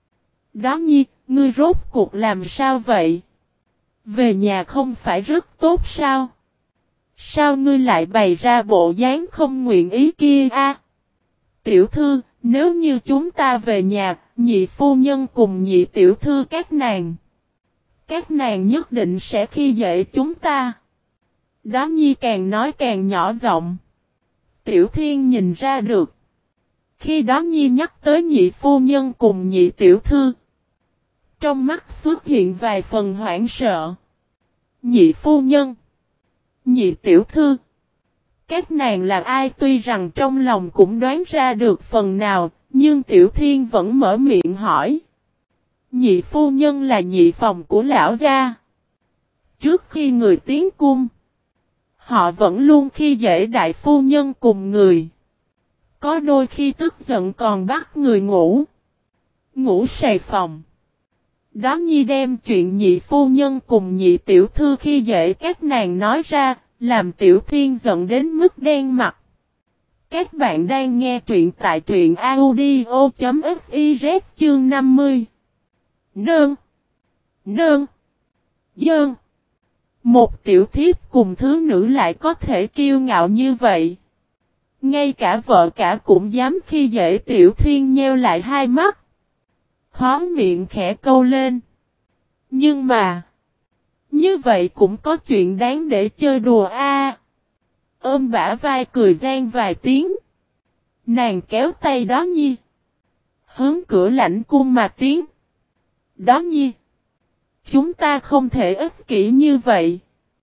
Đó nhi, ngươi rốt cuộc làm sao vậy? Về nhà không phải rất tốt sao? Sao ngươi lại bày ra bộ dáng không nguyện ý kia a? Tiểu thư, nếu như chúng ta về nhà, nhị phu nhân cùng nhị tiểu thư các nàng. Các nàng nhất định sẽ khi dễ chúng ta. Đó nhi càng nói càng nhỏ giọng. Tiểu Thiên nhìn ra được. Khi đó nhi nhắc tới nhị phu nhân cùng nhị tiểu thư, trong mắt xuất hiện vài phần hoảng sợ. Nhị phu nhân, nhị tiểu thư, các nàng là ai? Tuy rằng trong lòng cũng đoán ra được phần nào, nhưng Tiểu Thiên vẫn mở miệng hỏi. Nhị phu nhân là nhị phòng của lão gia. Trước khi người tiến cung, họ vẫn luôn khi dễ đại phu nhân cùng người. Có đôi khi tức giận còn bắt người ngủ. Ngủ sài phòng. Đó nhi đem chuyện nhị phu nhân cùng nhị tiểu thư khi dễ các nàng nói ra, làm Tiểu Thiên giận đến mức đen mặt. Các bạn đang nghe truyện tại truyện audio.fiz chương năm mươi. Nương. Nương. Dơn. Một tiểu thiếp cùng thứ nữ lại có thể kiêu ngạo như vậy. Ngay cả vợ cả cũng dám khi dễ Tiểu Thiên nheo lại hai mắt. Khó miệng khẽ câu lên. Nhưng mà, như vậy cũng có chuyện đáng để chơi đùa a. Ôm bả vai cười gian vài tiếng. Nàng kéo tay đó nhi. Hướng cửa lãnh cung mà tiến. Đó nhi. Chúng ta không thể ích kỷ như vậy.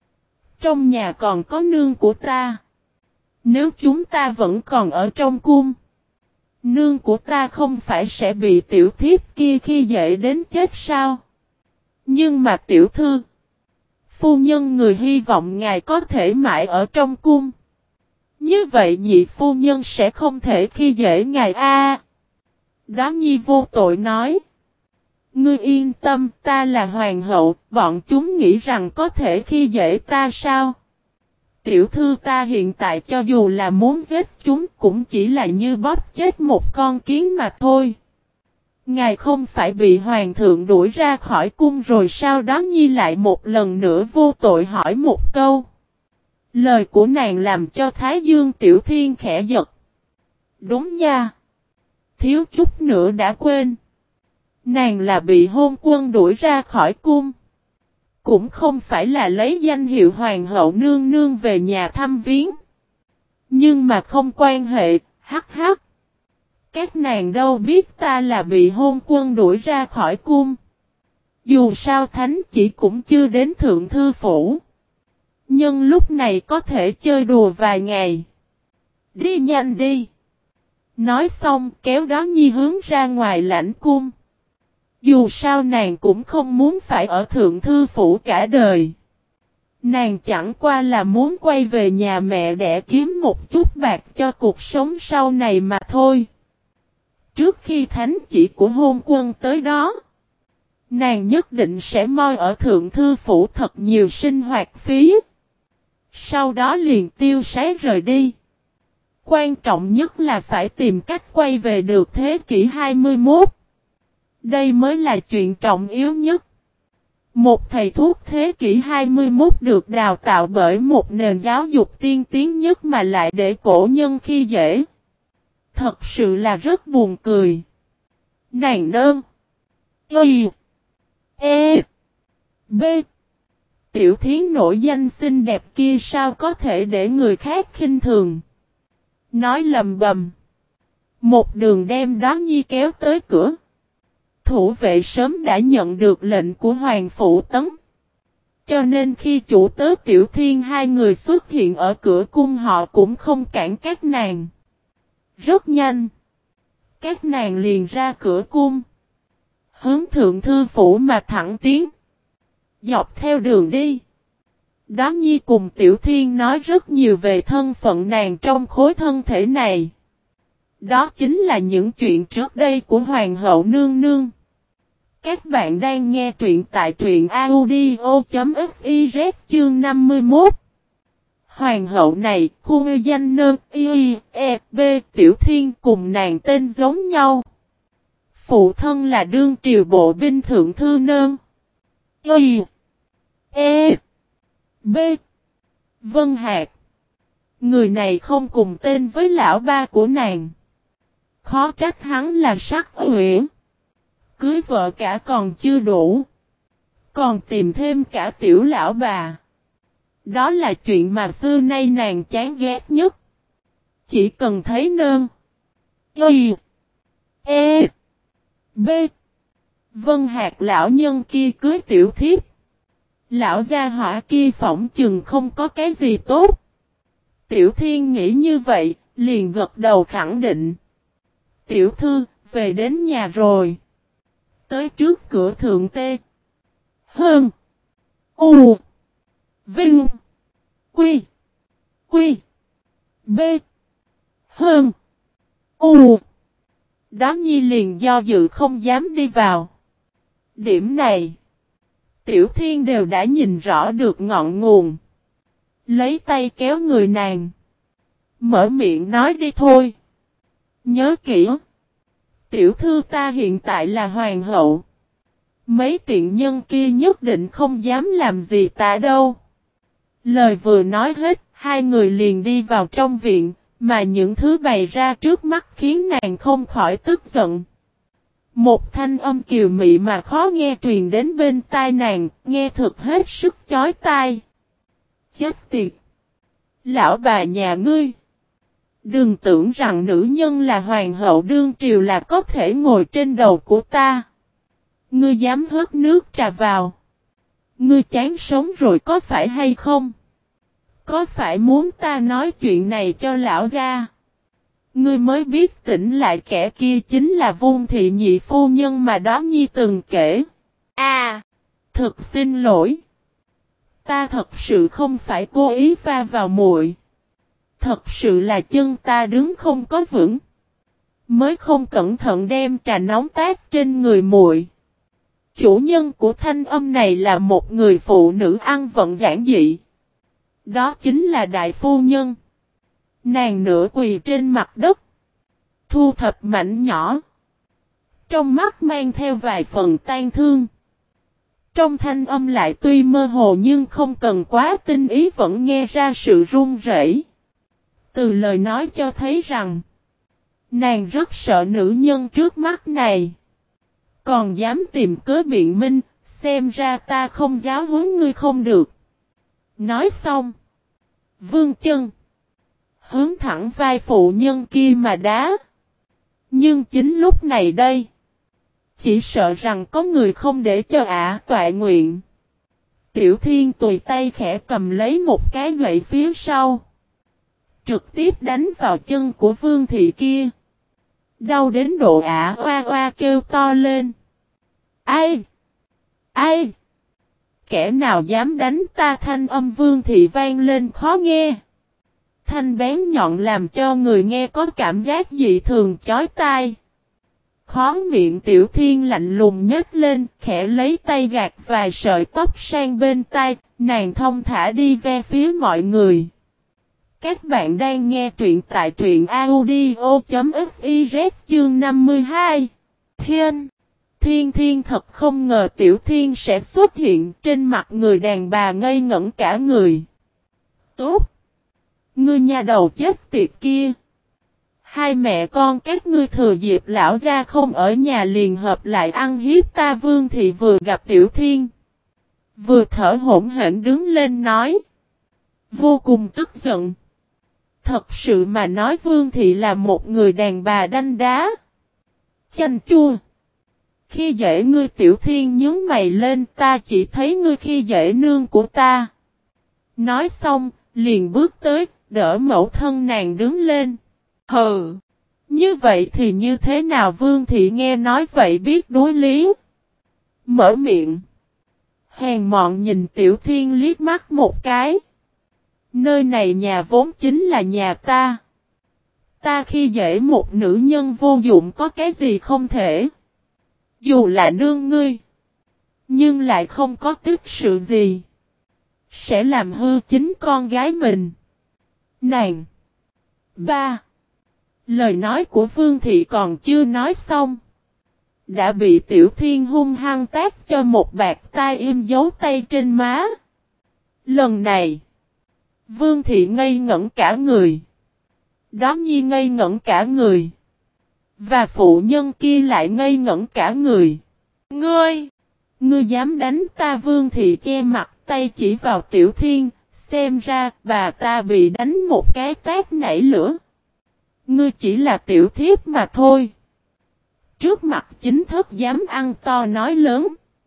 Trong nhà còn có nương của ta. Nếu chúng ta vẫn còn ở trong cung, nương của ta không phải sẽ bị tiểu thiếp kia khi dễ đến chết sao? Nhưng mà tiểu thư, phu nhân người hy vọng ngài có thể mãi ở trong cung. Như vậy nhị phu nhân sẽ không thể khi dễ ngài a. Đó nhi vô tội nói. Ngươi yên tâm, ta là hoàng hậu, bọn chúng nghĩ rằng có thể khi dễ ta sao? Tiểu thư ta hiện tại cho dù là muốn giết chúng cũng chỉ là như bóp chết một con kiến mà thôi. Ngài không phải bị hoàng thượng đuổi ra khỏi cung rồi sao? Đó Nhi lại một lần nữa vô tội hỏi một câu. Lời của nàng làm cho Thái Dương Tiểu Thiên khẽ giật. Đúng nha. Thiếu chút nữa đã quên. Nàng là bị hôn quân đuổi ra khỏi cung. Cũng không phải là lấy danh hiệu hoàng hậu nương nương về nhà thăm viếng. Nhưng mà không quan hệ, hắc hắc. Các nàng đâu biết ta là bị hôn quân đuổi ra khỏi cung. Dù sao thánh chỉ cũng chưa đến thượng thư phủ. Nhưng lúc này có thể chơi đùa vài ngày. Đi nhanh đi. Nói xong kéo đó Nhi hướng ra ngoài lãnh cung. Dù sao nàng cũng không muốn phải ở thượng thư phủ cả đời. Nàng chẳng qua là muốn quay về nhà mẹ để kiếm một chút bạc cho cuộc sống sau này mà thôi. Trước khi thánh chỉ của hôn quân tới đó, nàng nhất định sẽ moi ở thượng thư phủ thật nhiều sinh hoạt phí. Sau đó liền tiêu sái rời đi. Quan trọng nhất là phải tìm cách quay về được thế kỷ hai mươi mốt. Đây mới là chuyện trọng yếu nhất. Một thầy thuốc thế kỷ hai mươi mốt được đào tạo bởi một nền giáo dục tiên tiến nhất mà lại để cổ nhân khi dễ. Thật sự là rất buồn cười. Nàng nơn. Y. E. B. Tiểu Thiến nổi danh xinh đẹp kia sao có thể để người khác khinh thường. Nói lầm bầm. Một đường đem đó Nhi kéo tới cửa. Thủ vệ sớm đã nhận được lệnh của Hoàng Phủ Tấn. Cho nên khi chủ tớ Tiểu Thiên hai người xuất hiện ở cửa cung họ cũng không cản các nàng. Rất nhanh. Các nàng liền ra cửa cung. Hướng thượng thư phủ mà thẳng tiến. Dọc theo đường đi. Đó Nhi cùng Tiểu Thiên nói rất nhiều về thân phận nàng trong khối thân thể này. Đó chính là những chuyện trước đây của Hoàng hậu nương nương. Các bạn đang nghe truyện tại truyện audio.fiz chương năm mươi mốt. Hoàng hậu này, khu danh nơn, y, e, b, Tiểu Thiên cùng nàng tên giống nhau. Phụ thân là đương triều bộ binh thượng thư nơn, y, e, b, Vân Hạc. Người này không cùng tên với lão ba của nàng. Khó trách hắn là sắc uyển. Cưới vợ cả còn chưa đủ. Còn tìm thêm cả tiểu lão bà. Đó là chuyện mà xưa nay nàng chán ghét nhất. Chỉ cần thấy nơn. Y. E. B. Vân Hạc lão nhân kia cưới tiểu thiếp. Lão gia hỏa kia phỏng chừng không có cái gì tốt. Tiểu Thiên nghĩ như vậy, liền gật đầu khẳng định. Tiểu thư, về đến nhà rồi. Tới trước cửa thượng tê. Hơn. U. Vinh. Quy. Quy. B. Hơn. U. Đó Nhi liền do dự không dám đi vào. Điểm này. Tiểu Thiên đều đã nhìn rõ được ngọn nguồn. Lấy tay kéo người nàng. Mở miệng nói đi thôi. Nhớ kỹ. Tiểu thư ta hiện tại là hoàng hậu. Mấy tiện nhân kia nhất định không dám làm gì ta đâu. Lời vừa nói hết, hai người liền đi vào trong viện, mà những thứ bày ra trước mắt khiến nàng không khỏi tức giận. Một thanh âm kiều mị mà khó nghe truyền đến bên tai nàng, nghe thực hết sức chói tai. Chết tiệt! Lão bà nhà ngươi! Đừng tưởng rằng nữ nhân là hoàng hậu đương triều là có thể ngồi trên đầu của ta. Ngươi dám hớt nước trà vào. Ngươi chán sống rồi có phải hay không? Có phải muốn ta nói chuyện này cho lão gia? Ngươi mới biết tỉnh lại kẻ kia chính là Vung Thị nhị phu nhân mà đó Nhi từng kể. À, thực xin lỗi. Ta thật sự không phải cố ý pha vào muội. Thật sự là chân ta đứng không có vững. Mới không cẩn thận đem trà nóng tát trên người muội. Chủ nhân của thanh âm này là một người phụ nữ ăn vận giản dị. Đó chính là đại phu nhân. Nàng nửa quỳ trên mặt đất. Thu thập mảnh nhỏ. Trong mắt mang theo vài phần tan thương. Trong thanh âm lại tuy mơ hồ nhưng không cần quá tinh ý vẫn nghe ra sự run rẩy. Từ lời nói cho thấy rằng nàng rất sợ nữ nhân trước mắt này. Còn dám tìm cớ biện minh, xem ra ta không giáo huấn ngươi không được. Nói xong. Vương chân. Hướng thẳng vai phụ nhân kia mà đá. Nhưng chính lúc này đây. Chỉ sợ rằng có người không để cho ả tọa nguyện. Tiểu Thiên tùy tay khẽ cầm lấy một cái gậy phía sau. Trực tiếp đánh vào chân của Vương thị kia. Đau đến độ ả oa oa kêu to lên. Ai? Ai? Kẻ nào dám đánh ta? Thanh âm Vương thị vang lên khó nghe. Thanh bén nhọn làm cho người nghe có cảm giác dị thường chói tai. Khó miệng Tiểu Thiên lạnh lùng nhếch lên, khẽ lấy tay gạt vài sợi tóc sang bên tai, nàng thông thả đi ve phía mọi người. Các bạn đang nghe truyện tại truyện audio.fiz chương năm mươi hai. Thiên! Thiên Thiên thật không ngờ Tiểu Thiên sẽ xuất hiện, trên mặt người đàn bà ngây ngẩn cả người. Tốt! Ngươi nhà đầu chết tiệt kia! Hai mẹ con các ngươi thừa dịp lão gia không ở nhà liền hợp lại ăn hiếp ta. Vương thị vừa gặp Tiểu Thiên. Vừa thở hổn hển đứng lên nói. Vô cùng tức giận. Thật sự mà nói Vương thị là một người đàn bà đanh đá. Chanh chua. Khi dễ ngươi. Tiểu Thiên nhướng mày lên, ta chỉ thấy ngươi khi dễ nương của ta. Nói xong, liền bước tới, đỡ mẫu thân nàng đứng lên. Hừ, như vậy thì như thế nào? Vương thị nghe nói vậy biết đối lý. Mở miệng. Hèn mọn nhìn Tiểu Thiên liếc mắt một cái. Nơi này nhà vốn chính là nhà ta. Ta khi dễ một nữ nhân vô dụng có cái gì không thể. Dù là nương ngươi. Nhưng lại không có tích sự gì. Sẽ làm hư chính con gái mình. Nàng. Ba. Lời nói của Vương thị còn chưa nói xong. Đã bị Tiểu Thiên hung hăng tát cho một bạt tai im dấu tay trên má. Lần này. Vương thị ngây ngẩn cả người. Đó Nhi ngây ngẩn cả người. Và phụ nhân kia lại ngây ngẩn cả người. Ngươi! Ngươi dám đánh ta? Vương thị che mặt tay chỉ vào Tiểu Thiên. Xem ra bà ta bị đánh một cái tát nảy lửa. Ngươi chỉ là tiểu thiếp mà thôi. Trước mặt chính thức dám ăn to nói lớn.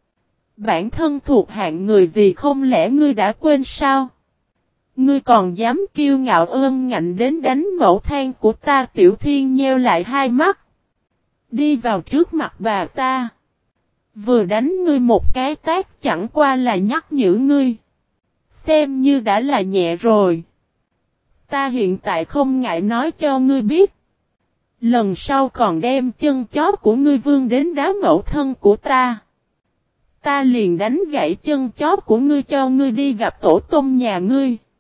Bản thân thuộc hạng người gì không lẽ ngươi đã quên sao? Ngươi còn dám kiêu ngạo ôm ngạnh đến đánh mẫu than của ta. Tiểu Thiên nheo lại hai mắt. Đi vào trước mặt bà ta. Vừa đánh ngươi một cái tát chẳng qua là nhắc nhở ngươi. Xem như đã là nhẹ rồi. Ta hiện tại không ngại nói cho ngươi biết. Lần sau còn đem chân chó của ngươi vương đến đá mẫu thân của ta. Ta liền đánh gãy chân chó của ngươi cho ngươi đi gặp tổ tông nhà ngươi.